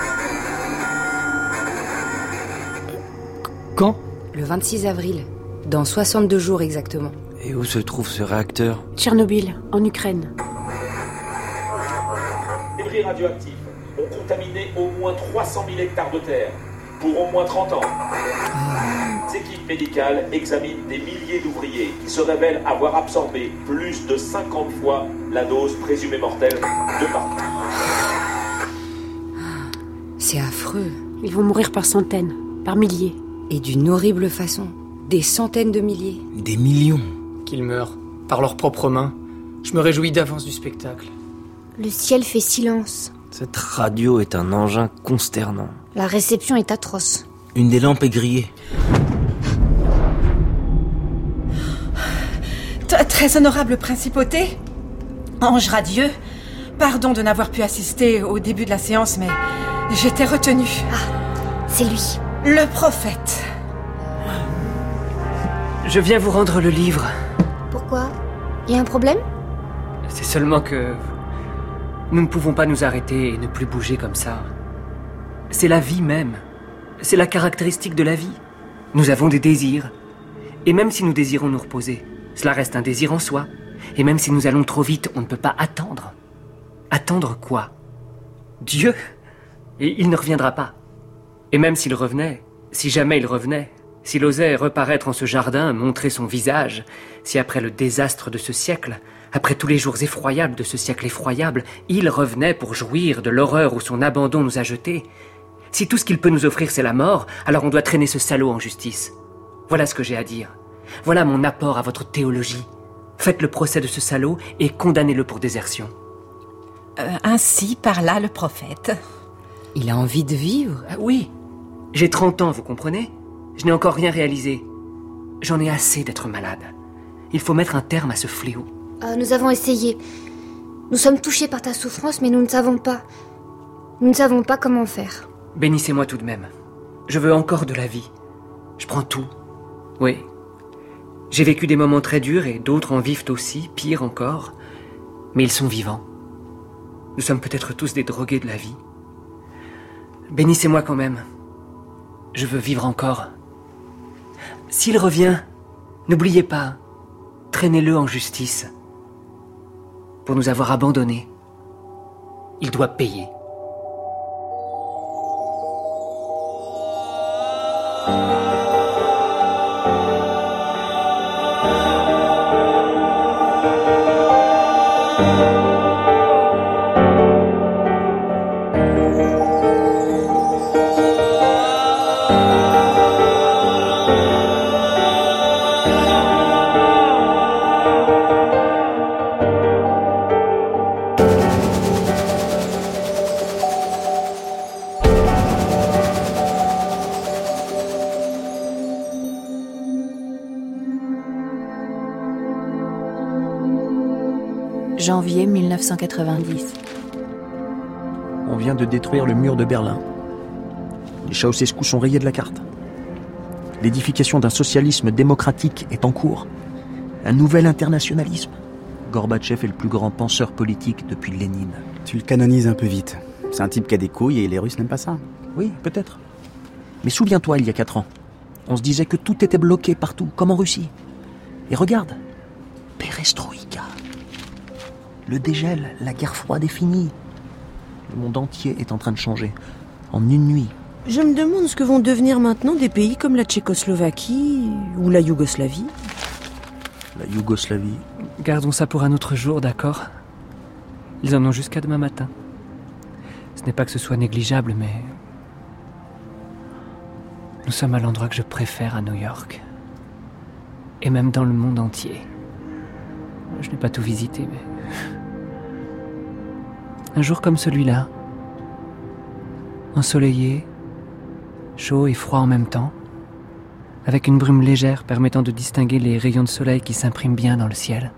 Quand ? Le vingt-six avril, dans soixante-deux jours exactement. Et où se trouve ce réacteur ? Tchernobyl, en Ukraine. Les débris radioactifs ont contaminé au moins trois cent mille hectares de terre pour au moins trente ans. Les équipes médicales examinent des milliers d'ouvriers qui se révèlent avoir absorbé plus de cinquante fois la dose présumée mortelle de partout. C'est affreux. Ils vont mourir par centaines, par milliers. Et d'une horrible façon. Des centaines de milliers. Des millions. Qu'ils meurent, par leurs propres mains. Je me réjouis d'avance du spectacle. Le ciel fait silence. Cette radio est un engin consternant. La réception est atroce. Une des lampes est grillée. Très honorable principauté, ange radieux, pardon de n'avoir pu assister au début de la séance, mais j'étais retenue. Ah, c'est lui. Le prophète. Je viens vous rendre le livre. Pourquoi ? Il y a un problème ? C'est seulement que... nous ne pouvons pas nous arrêter et ne plus bouger comme ça. C'est la vie même. C'est la caractéristique de la vie. Nous avons des désirs. Et même si nous désirons nous reposer, cela reste un désir en soi. Et même si nous allons trop vite, on ne peut pas attendre. Attendre quoi ? Dieu ? Et il ne reviendra pas. Et même s'il revenait, si jamais il revenait, s'il osait reparaître en ce jardin, montrer son visage, si après le désastre de ce siècle, après tous les jours effroyables de ce siècle effroyable, il revenait pour jouir de l'horreur où son abandon nous a jetés, si tout ce qu'il peut nous offrir c'est la mort, alors on doit traîner ce salaud en justice. Voilà ce que j'ai à dire. Voilà mon apport à votre théologie. Faites le procès de ce salaud et condamnez-le pour désertion. Euh, ainsi parla le prophète. Il a envie de vivre. Ah, oui. J'ai trente ans, vous comprenez ? Je n'ai encore rien réalisé. J'en ai assez d'être malade. Il faut mettre un terme à ce fléau. Euh, nous avons essayé. Nous sommes touchés par ta souffrance, mais nous ne savons pas. Nous ne savons pas comment faire. Bénissez-moi tout de même. Je veux encore de la vie. Je prends tout. Oui. J'ai vécu des moments très durs et d'autres en vivent aussi, pire encore. Mais ils sont vivants. Nous sommes peut-être tous des drogués de la vie. Bénissez-moi quand même. Je veux vivre encore. S'il revient, n'oubliez pas, traînez-le en justice. Pour nous avoir abandonnés. Il doit payer. janvier mille neuf cent quatre-vingt-dix. On vient de détruire le mur de Berlin. Les Ceausescu sont rayés de la carte. L'édification d'un socialisme démocratique est en cours. Un nouvel internationalisme. Gorbatchev est le plus grand penseur politique depuis Lénine. Tu le canonises un peu vite. C'est un type qui a des couilles et les Russes n'aiment pas ça. Oui, peut-être. Mais souviens-toi, il y a quatre ans, on se disait que tout était bloqué partout, comme en Russie. Et regarde, perestroïka. Le dégel, la guerre froide est finie. Le monde entier est en train de changer. En une nuit. Je me demande ce que vont devenir maintenant des pays comme la Tchécoslovaquie ou la Yougoslavie. La Yougoslavie. Gardons ça pour un autre jour, d'accord? Ils en ont jusqu'à demain matin. Ce n'est pas que ce soit négligeable, mais... Nous sommes à l'endroit que je préfère à New York. Et même dans le monde entier. Je n'ai pas tout visité, mais... Un jour comme celui-là, ensoleillé, chaud et froid en même temps, avec une brume légère permettant de distinguer les rayons de soleil qui s'impriment bien dans le ciel.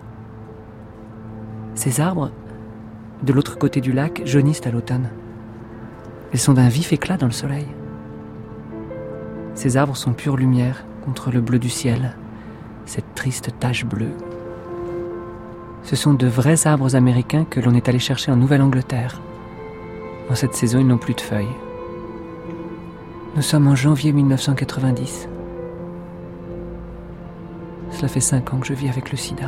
Ces arbres, de l'autre côté du lac, jaunissent à l'automne. Ils sont d'un vif éclat dans le soleil. Ces arbres sont pure lumière contre le bleu du ciel, cette triste tache bleue. Ce sont de vrais arbres américains que l'on est allé chercher en Nouvelle-Angleterre. En cette saison, ils n'ont plus de feuilles. Nous sommes en janvier mille neuf cent quatre-vingt-dix. Cela fait cinq ans que je vis avec le sida.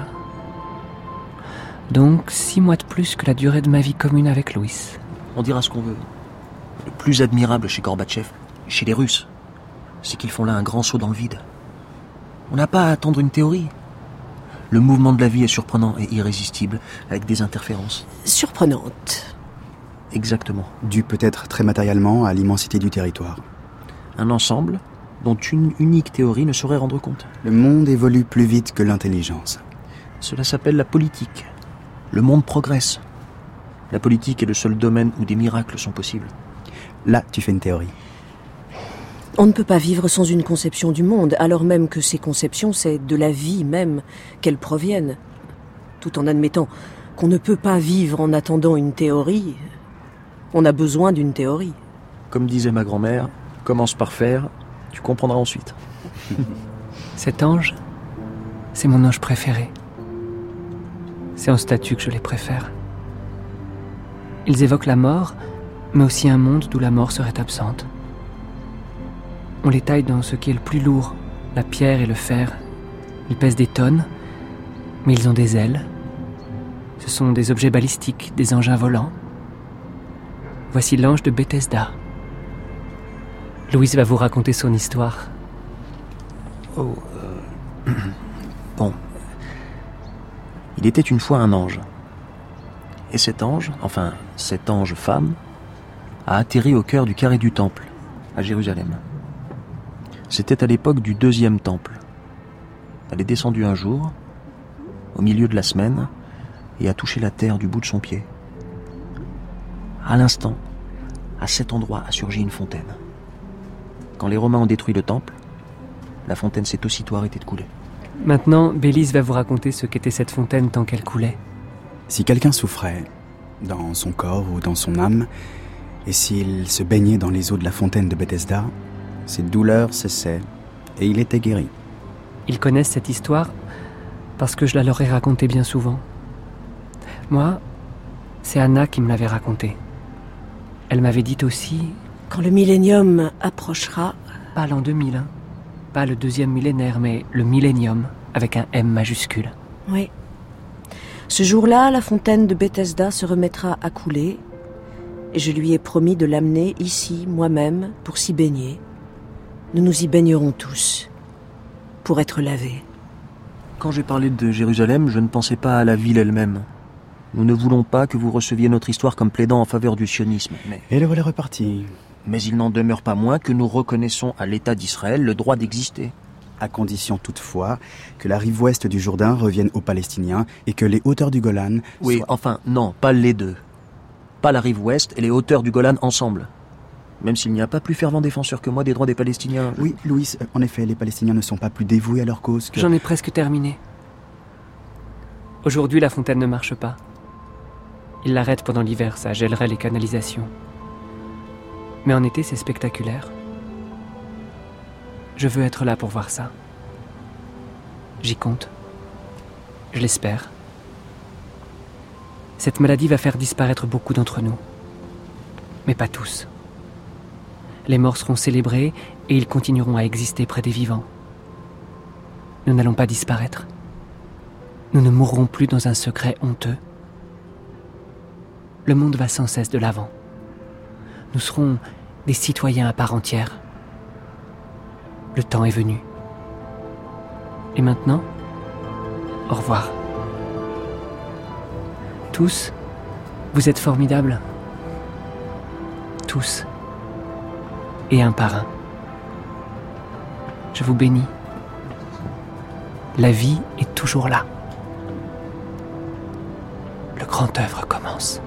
Donc, six mois de plus que la durée de ma vie commune avec Louis. On dira ce qu'on veut. Le plus admirable chez Gorbatchev, chez les Russes, c'est qu'ils font là un grand saut dans le vide. On n'a pas à attendre une théorie. Le mouvement de la vie est surprenant et irrésistible, avec des interférences. Surprenante. Exactement. Dû peut-être très matériellement à l'immensité du territoire. Un ensemble dont une unique théorie ne saurait rendre compte. Le monde évolue plus vite que l'intelligence. Cela s'appelle la politique. Le monde progresse. La politique est le seul domaine où des miracles sont possibles. Là, tu fais une théorie. On ne peut pas vivre sans une conception du monde, alors même que ces conceptions, c'est de la vie même qu'elles proviennent. Tout en admettant qu'on ne peut pas vivre en attendant une théorie, on a besoin d'une théorie. Comme disait ma grand-mère, commence par faire, tu comprendras ensuite. Cet ange, c'est mon ange préféré. C'est en statue que je les préfère. Ils évoquent la mort, mais aussi un monde d'où la mort serait absente. On les taille dans ce qui est le plus lourd, la pierre et le fer. Ils pèsent des tonnes, mais ils ont des ailes. Ce sont des objets balistiques, des engins volants. Voici l'ange de Bethesda. Louise va vous raconter son histoire. Oh, euh... bon. Il était une fois un ange. Et cet ange, enfin, cet ange femme, a atterri au cœur du carré du temple, à Jérusalem. C'était à l'époque du deuxième temple. Elle est descendue un jour, au milieu de la semaine, et a touché la terre du bout de son pied. À l'instant, à cet endroit a surgi une fontaine. Quand les Romains ont détruit le temple, la fontaine s'est aussitôt arrêtée de couler. Maintenant, Bélise va vous raconter ce qu'était cette fontaine tant qu'elle coulait. Si quelqu'un souffrait, dans son corps ou dans son âme, et s'il se baignait dans les eaux de la fontaine de Bethesda, ses douleurs cessaient, et il était guéri. Ils connaissent cette histoire parce que je la leur ai racontée bien souvent. Moi, c'est Anna qui me l'avait racontée. Elle m'avait dit aussi Quand le millénium approchera... Pas l'an deux mille, hein. Pas le deuxième millénaire, mais le millénium, avec un M majuscule. Oui. Ce jour-là, la fontaine de Bethesda se remettra à couler, et je lui ai promis de l'amener ici, moi-même, pour s'y baigner. Nous nous y baignerons tous, pour être lavés. Quand j'ai parlé de Jérusalem, je ne pensais pas à la ville elle-même. Nous ne voulons pas que vous receviez notre histoire comme plaidant en faveur du sionisme. Mais... Et le voilà reparti. Mais il n'en demeure pas moins que nous reconnaissons à l'État d'Israël le droit d'exister. À condition toutefois que la rive ouest du Jourdain revienne aux Palestiniens et que les hauteurs du Golan... Oui, soient... enfin, non, pas les deux. Pas la rive ouest et les hauteurs du Golan ensemble. Même s'il n'y a pas plus fervent défenseur que moi des droits des Palestiniens. Oui, Louis, en effet, les Palestiniens ne sont pas plus dévoués à leur cause que... J'en ai presque terminé. Aujourd'hui, la fontaine ne marche pas. Ils l'arrêtent pendant l'hiver, ça gèlerait les canalisations. Mais en été, c'est spectaculaire. Je veux être là pour voir ça. J'y compte. Je l'espère. Cette maladie va faire disparaître beaucoup d'entre nous. Mais pas tous. Les morts seront célébrés et ils continueront à exister près des vivants. Nous n'allons pas disparaître. Nous ne mourrons plus dans un secret honteux. Le monde va sans cesse de l'avant. Nous serons des citoyens à part entière. Le temps est venu. Et maintenant, au revoir. Tous, vous êtes formidables. Tous. Et un par un. Je vous bénis. La vie est toujours là. Le grand œuvre commence.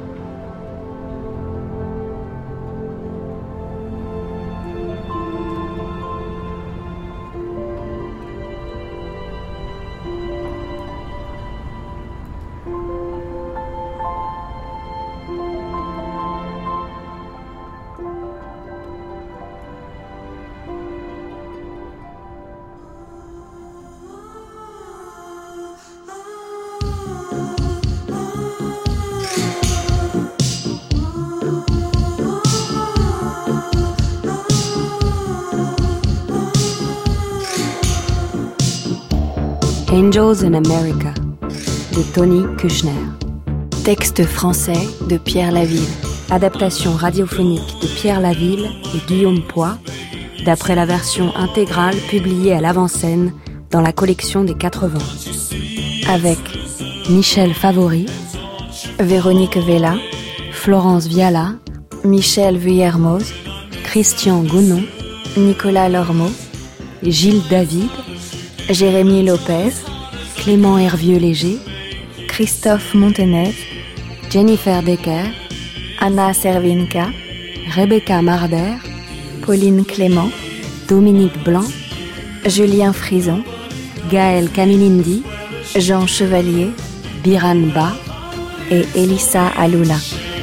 Angels in America de Tony Kushner. Texte français de Pierre Laville. Adaptation radiophonique de Pierre Laville et Guillaume Poix, d'après la version intégrale publiée à l'avant-scène dans la collection des quatre vents. Avec Michel Favori, Véronique Vella, Florence Viala, Michel Vuillermoz, Christian Gounon, Nicolas Lormeau, Gilles David, Jérémy Lopez, Clément Hervieux-Léger, Christophe Montenez, Jennifer Decker, Anna Servinka, Rebecca Marder, Pauline Clément, Dominique Blanc, Julien Frison, Gaël Camilindi, Jean Chevalier, Biran Ba et Elissa Aloula.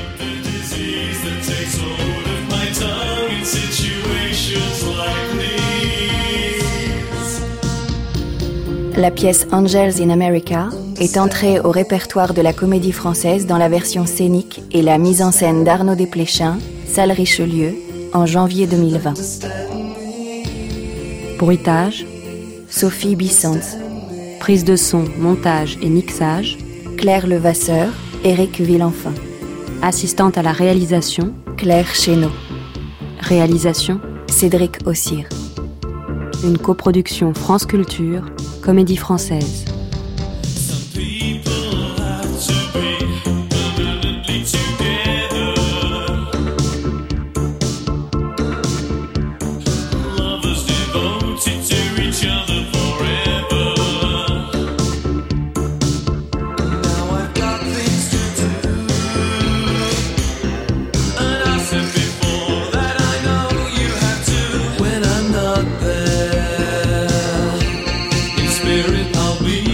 La pièce Angels in America est entrée au répertoire de la Comédie Française dans la version scénique et la mise en scène d'Arnaud Desplechin, salle Richelieu, en janvier deux mille vingt. Bruitage, Sophie Bissens. Prise de son, montage et mixage, Claire Levasseur, Éric Villenfin. Assistante à la réalisation, Claire Chénaud. Réalisation, Cédric Ossire. Une coproduction France Culture, Comédie Française. I'll be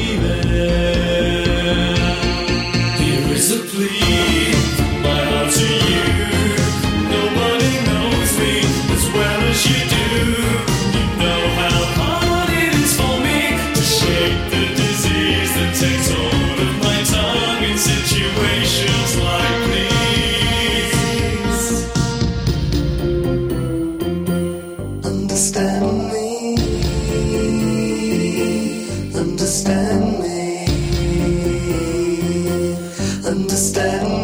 understand